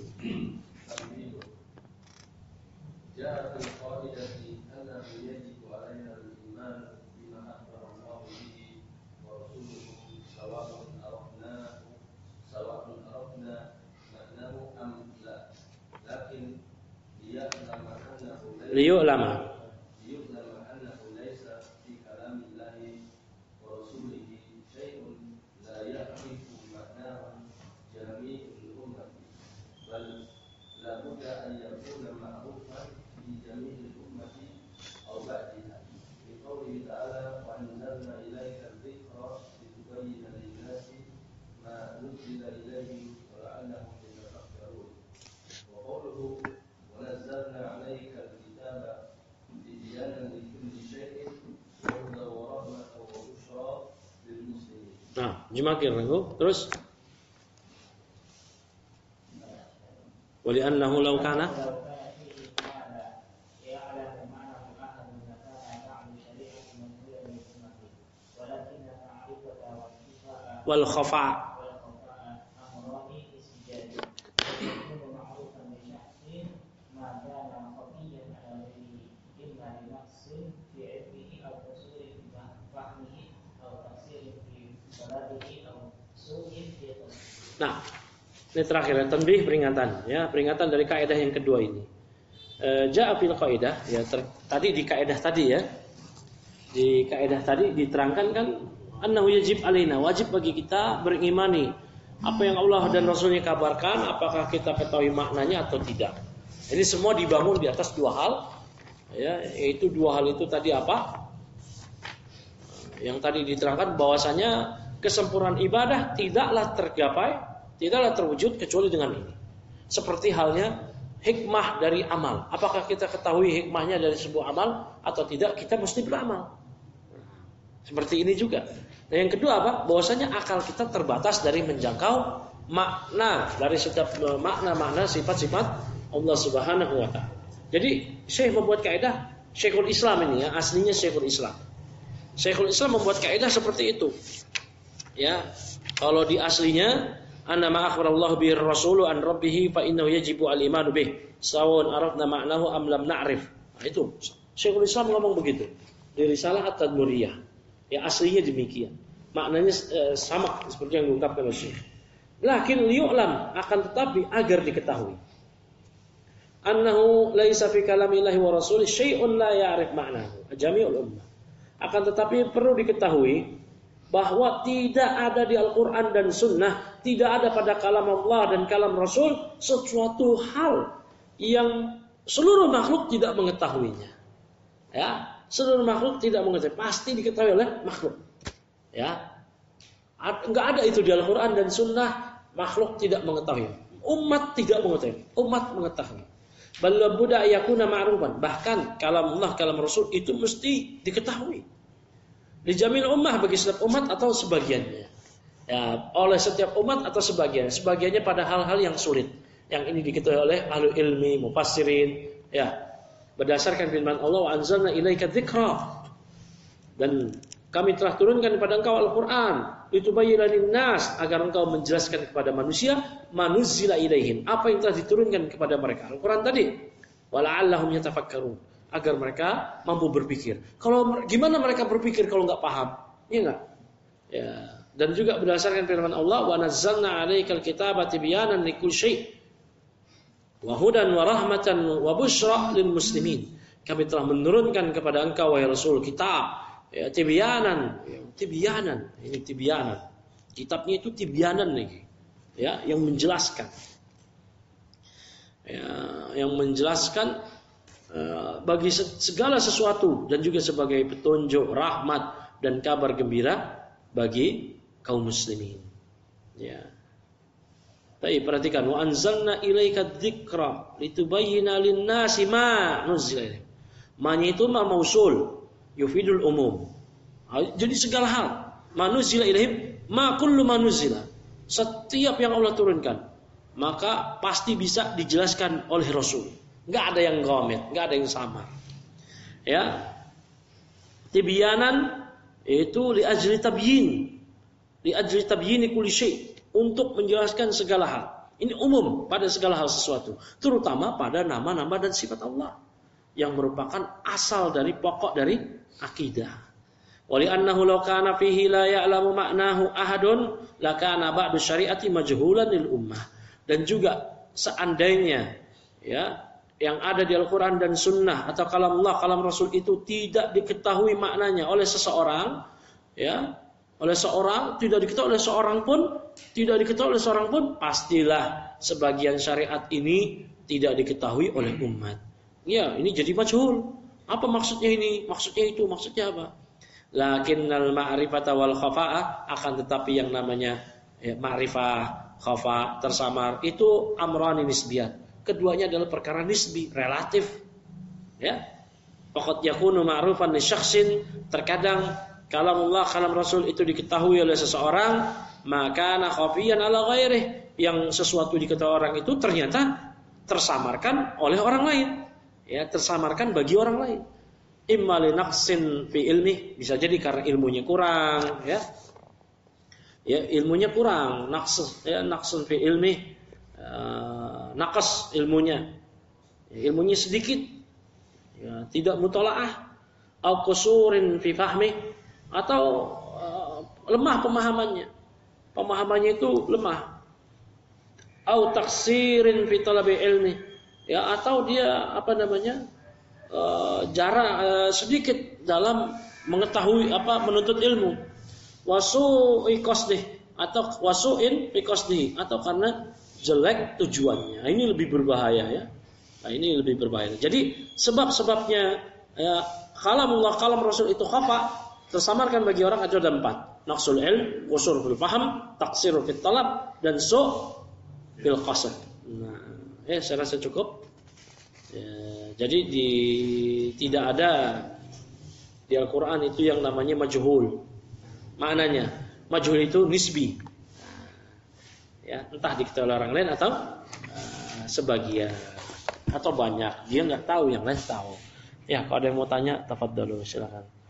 جاء في القاعدة أنه يجب علينا الإيمان بما أخبر الله به ورسوله سواء عرفناه سواء عرفنا معناه أم لا، لكن ليعلم أنه ليعلم ليعلم أنه ليس في كلام الله ورسوله شيء لا يعرف معناه جميع الأمة، بل لابد أن يكون معروفا جميع الأمة أو بعدها، بقوله تعالى وأنزلنا إليك الذكر لتبين للناس ما نزل إليهم ولعلهم يتفكرون، وقوله ونزلنا عليك الكتاب تبيانا لكل شيء وهدى ورحمة وبشرى للمسلمين. Nah, jimakir terus wali annahu law kana wal khafa Nah, ini terakhir tanbih peringatan ya, peringatan dari kaidah yang kedua ini. E, Ja'a fil kaidah ya ter, tadi di kaidah tadi ya. Di kaidah tadi diterangkan kan annahu yajib alaina, wajib bagi kita berimani apa yang Allah dan Rasulnya kabarkan, apakah kita ketahui maknanya atau tidak. Ini semua dibangun di atas dua hal ya, yaitu dua hal itu tadi apa? Yang tadi diterangkan bahwasanya kesempurnaan ibadah tidaklah tergapai, tidaklah terwujud kecuali dengan ini. Seperti halnya hikmah dari amal. Apakah kita ketahui hikmahnya dari sebuah amal atau tidak, kita mesti beramal. Seperti ini juga. Nah, yang kedua apa? Bahwasanya akal kita terbatas dari menjangkau makna dari setiap makna-makna sifat-sifat Allah Subhanahu wa taala. Jadi Syekh membuat kaidah, Syekhul Islam ini ya, aslinya Syekhul Islam. Syekhul Islam membuat kaidah seperti itu. Ya, kalau di aslinya annama akhbarallahu bir rasulu an rabbih fa innahu yajibu al-imanu bih sawun arafna ma'nahu am lam na'rif. Nah, itu Syekhul Islam ngomong begitu di Risalah At-Tadmuriyah. Ya, aslinya demikian. Maknanya eh, sama seperti yang diungkapkan oleh Syekh. Lakin liyu'lam, akan tetapi agar diketahui annahu laisa fi kalamillahi wa rasulih syai'un la ya'rif ma'nahu jami'ul ummah. Akan tetapi perlu diketahui bahwa tidak ada di Al-Quran dan Sunnah, tidak ada pada kalam Allah dan kalam Rasul sesuatu hal yang seluruh makhluk tidak mengetahuinya. Ya, seluruh makhluk tidak mengetahui, pasti diketahui oleh makhluk. Ya, enggak ada itu di Al-Quran dan Sunnah, makhluk tidak mengetahui, umat tidak mengetahui, umat mengetahui. Bal buda yakuna ma'rufan, bahkan kalam Allah, kalam Rasul itu mesti diketahui. Dijamil ummah, bagi setiap umat atau sebagiannya. Ya, oleh setiap umat atau sebagian. Sebagiannya pada hal-hal yang sulit. Yang ini diketahui oleh ahli ilmi, mufassirin. Ya, berdasarkan firman Allah, wa anzalna ilaika dzikra. Dan kami telah turunkan kepada engkau Al-Quran, litubayyina lin-nas, agar engkau menjelaskan kepada manusia manuzzila ilaihim, apa yang telah diturunkan kepada mereka. Al-Quran tadi, wala'allahum yatafakkarun, agar mereka mampu berpikir. Kalau gimana mereka berpikir kalau enggak paham? Iya enggak? Ya. Dan juga berdasarkan firman Allah, wa nazzalna 'alaikal kitaba tibyanan likulli syai' wa hudan wa rahmatan wa busyra lil muslimin. Kami telah menurunkan kepada engkau wahai Rasul kitab, ya, tibyanan, ya, tibyanan, ini tibyanan. Kitabnya itu tibyanan nih, ya, yang menjelaskan, ya, yang menjelaskan uh, bagi segala sesuatu dan juga sebagai petunjuk, rahmat dan kabar gembira bagi kaum muslimin. Ya. Baik, perhatikan, wa anzalna ilaika dzikra litubayyina lin-nasi ma nuzila ilaihim. Ma-nya itu ma mausul yufidul umum. Jadi segala hal, manuzila ilaihim, ma kullu manuzila. Setiap yang Allah turunkan, maka pasti bisa dijelaskan oleh Rasul. Enggak ada yang ghamid, enggak ada yang samar. Ya. Tibyanan itu li ajli tabyin. Li ajli tabyini kulli syai', untuk menjelaskan segala hal. Ini umum pada segala hal sesuatu, terutama pada nama-nama dan sifat Allah yang merupakan asal dari pokok dari akidah. Wali annahu law kana fihi la ya'lamu ma'nahu ahadun lakana ba'du syari'ati majhulan lil ummah. Dan juga seandainya ya yang ada di Al-Quran dan Sunnah atau kalam Allah, kalam Rasul itu tidak diketahui maknanya oleh seseorang, ya, oleh seorang, tidak diketahui oleh seorang pun, tidak diketahui oleh seorang pun, pastilah sebagian syariat ini tidak diketahui oleh umat. Ya, ini jadi majhul. Apa maksudnya ini? Maksudnya itu, maksudnya apa? Lakinnal ma'rifata wal khafa'ah, akan tetapi yang namanya ya, ma'rifah, khafa, tersamar, itu amrani nisbiyat. Keduanya adalah perkara nisbi, relatif. Ya. Faqad yakunu ma'rufan li syakhsin, terkadang kalamullah, kalam Rasul itu diketahui oleh seseorang, maka khafiyan ala ghairih, yang sesuatu diketahui orang itu ternyata tersamarkan oleh orang lain. Ya, tersamarkan bagi orang lain. Imma li naqsin fi ilmi, bisa jadi karena ilmunya kurang, ya. Ya, ilmunya kurang, naqs ya, naqsun fi ilmi, uh, naqas ilmunya. Ya, ilmunya sedikit. Ya, tidak mutalaah, au qusurin fi fahmi, atau uh, lemah pemahamannya. Pemahamannya itu lemah. Au taksirin fi talabi ilmi. Ya, atau dia apa namanya uh, jarang uh, sedikit dalam mengetahui apa menuntut ilmu, wasu'i qasdih, atau wasu'in fi qasdih, atau karena jelek tujuannya. Nah, ini lebih berbahaya ya. Nah, ini lebih berbahaya. Jadi sebab-sebabnya ya, kalamullah, kalam Rasul itu khafa, tersamarkan bagi orang ada empat: naqsul ilm, qusur fil faham, taksir fil talab, dan su' fil qasd. Nah, eh saya rasa cukup. Ya, jadi di, tidak ada Di Al-Quran itu yang namanya majhul. Maknanya, majhul itu nisbi. Ya, entah diketahui orang lain atau uh, sebagian atau banyak. Dia nggak tahu, yang lain tahu. Ya, kalau ada yang mau tanya, tafadhalu, silakan.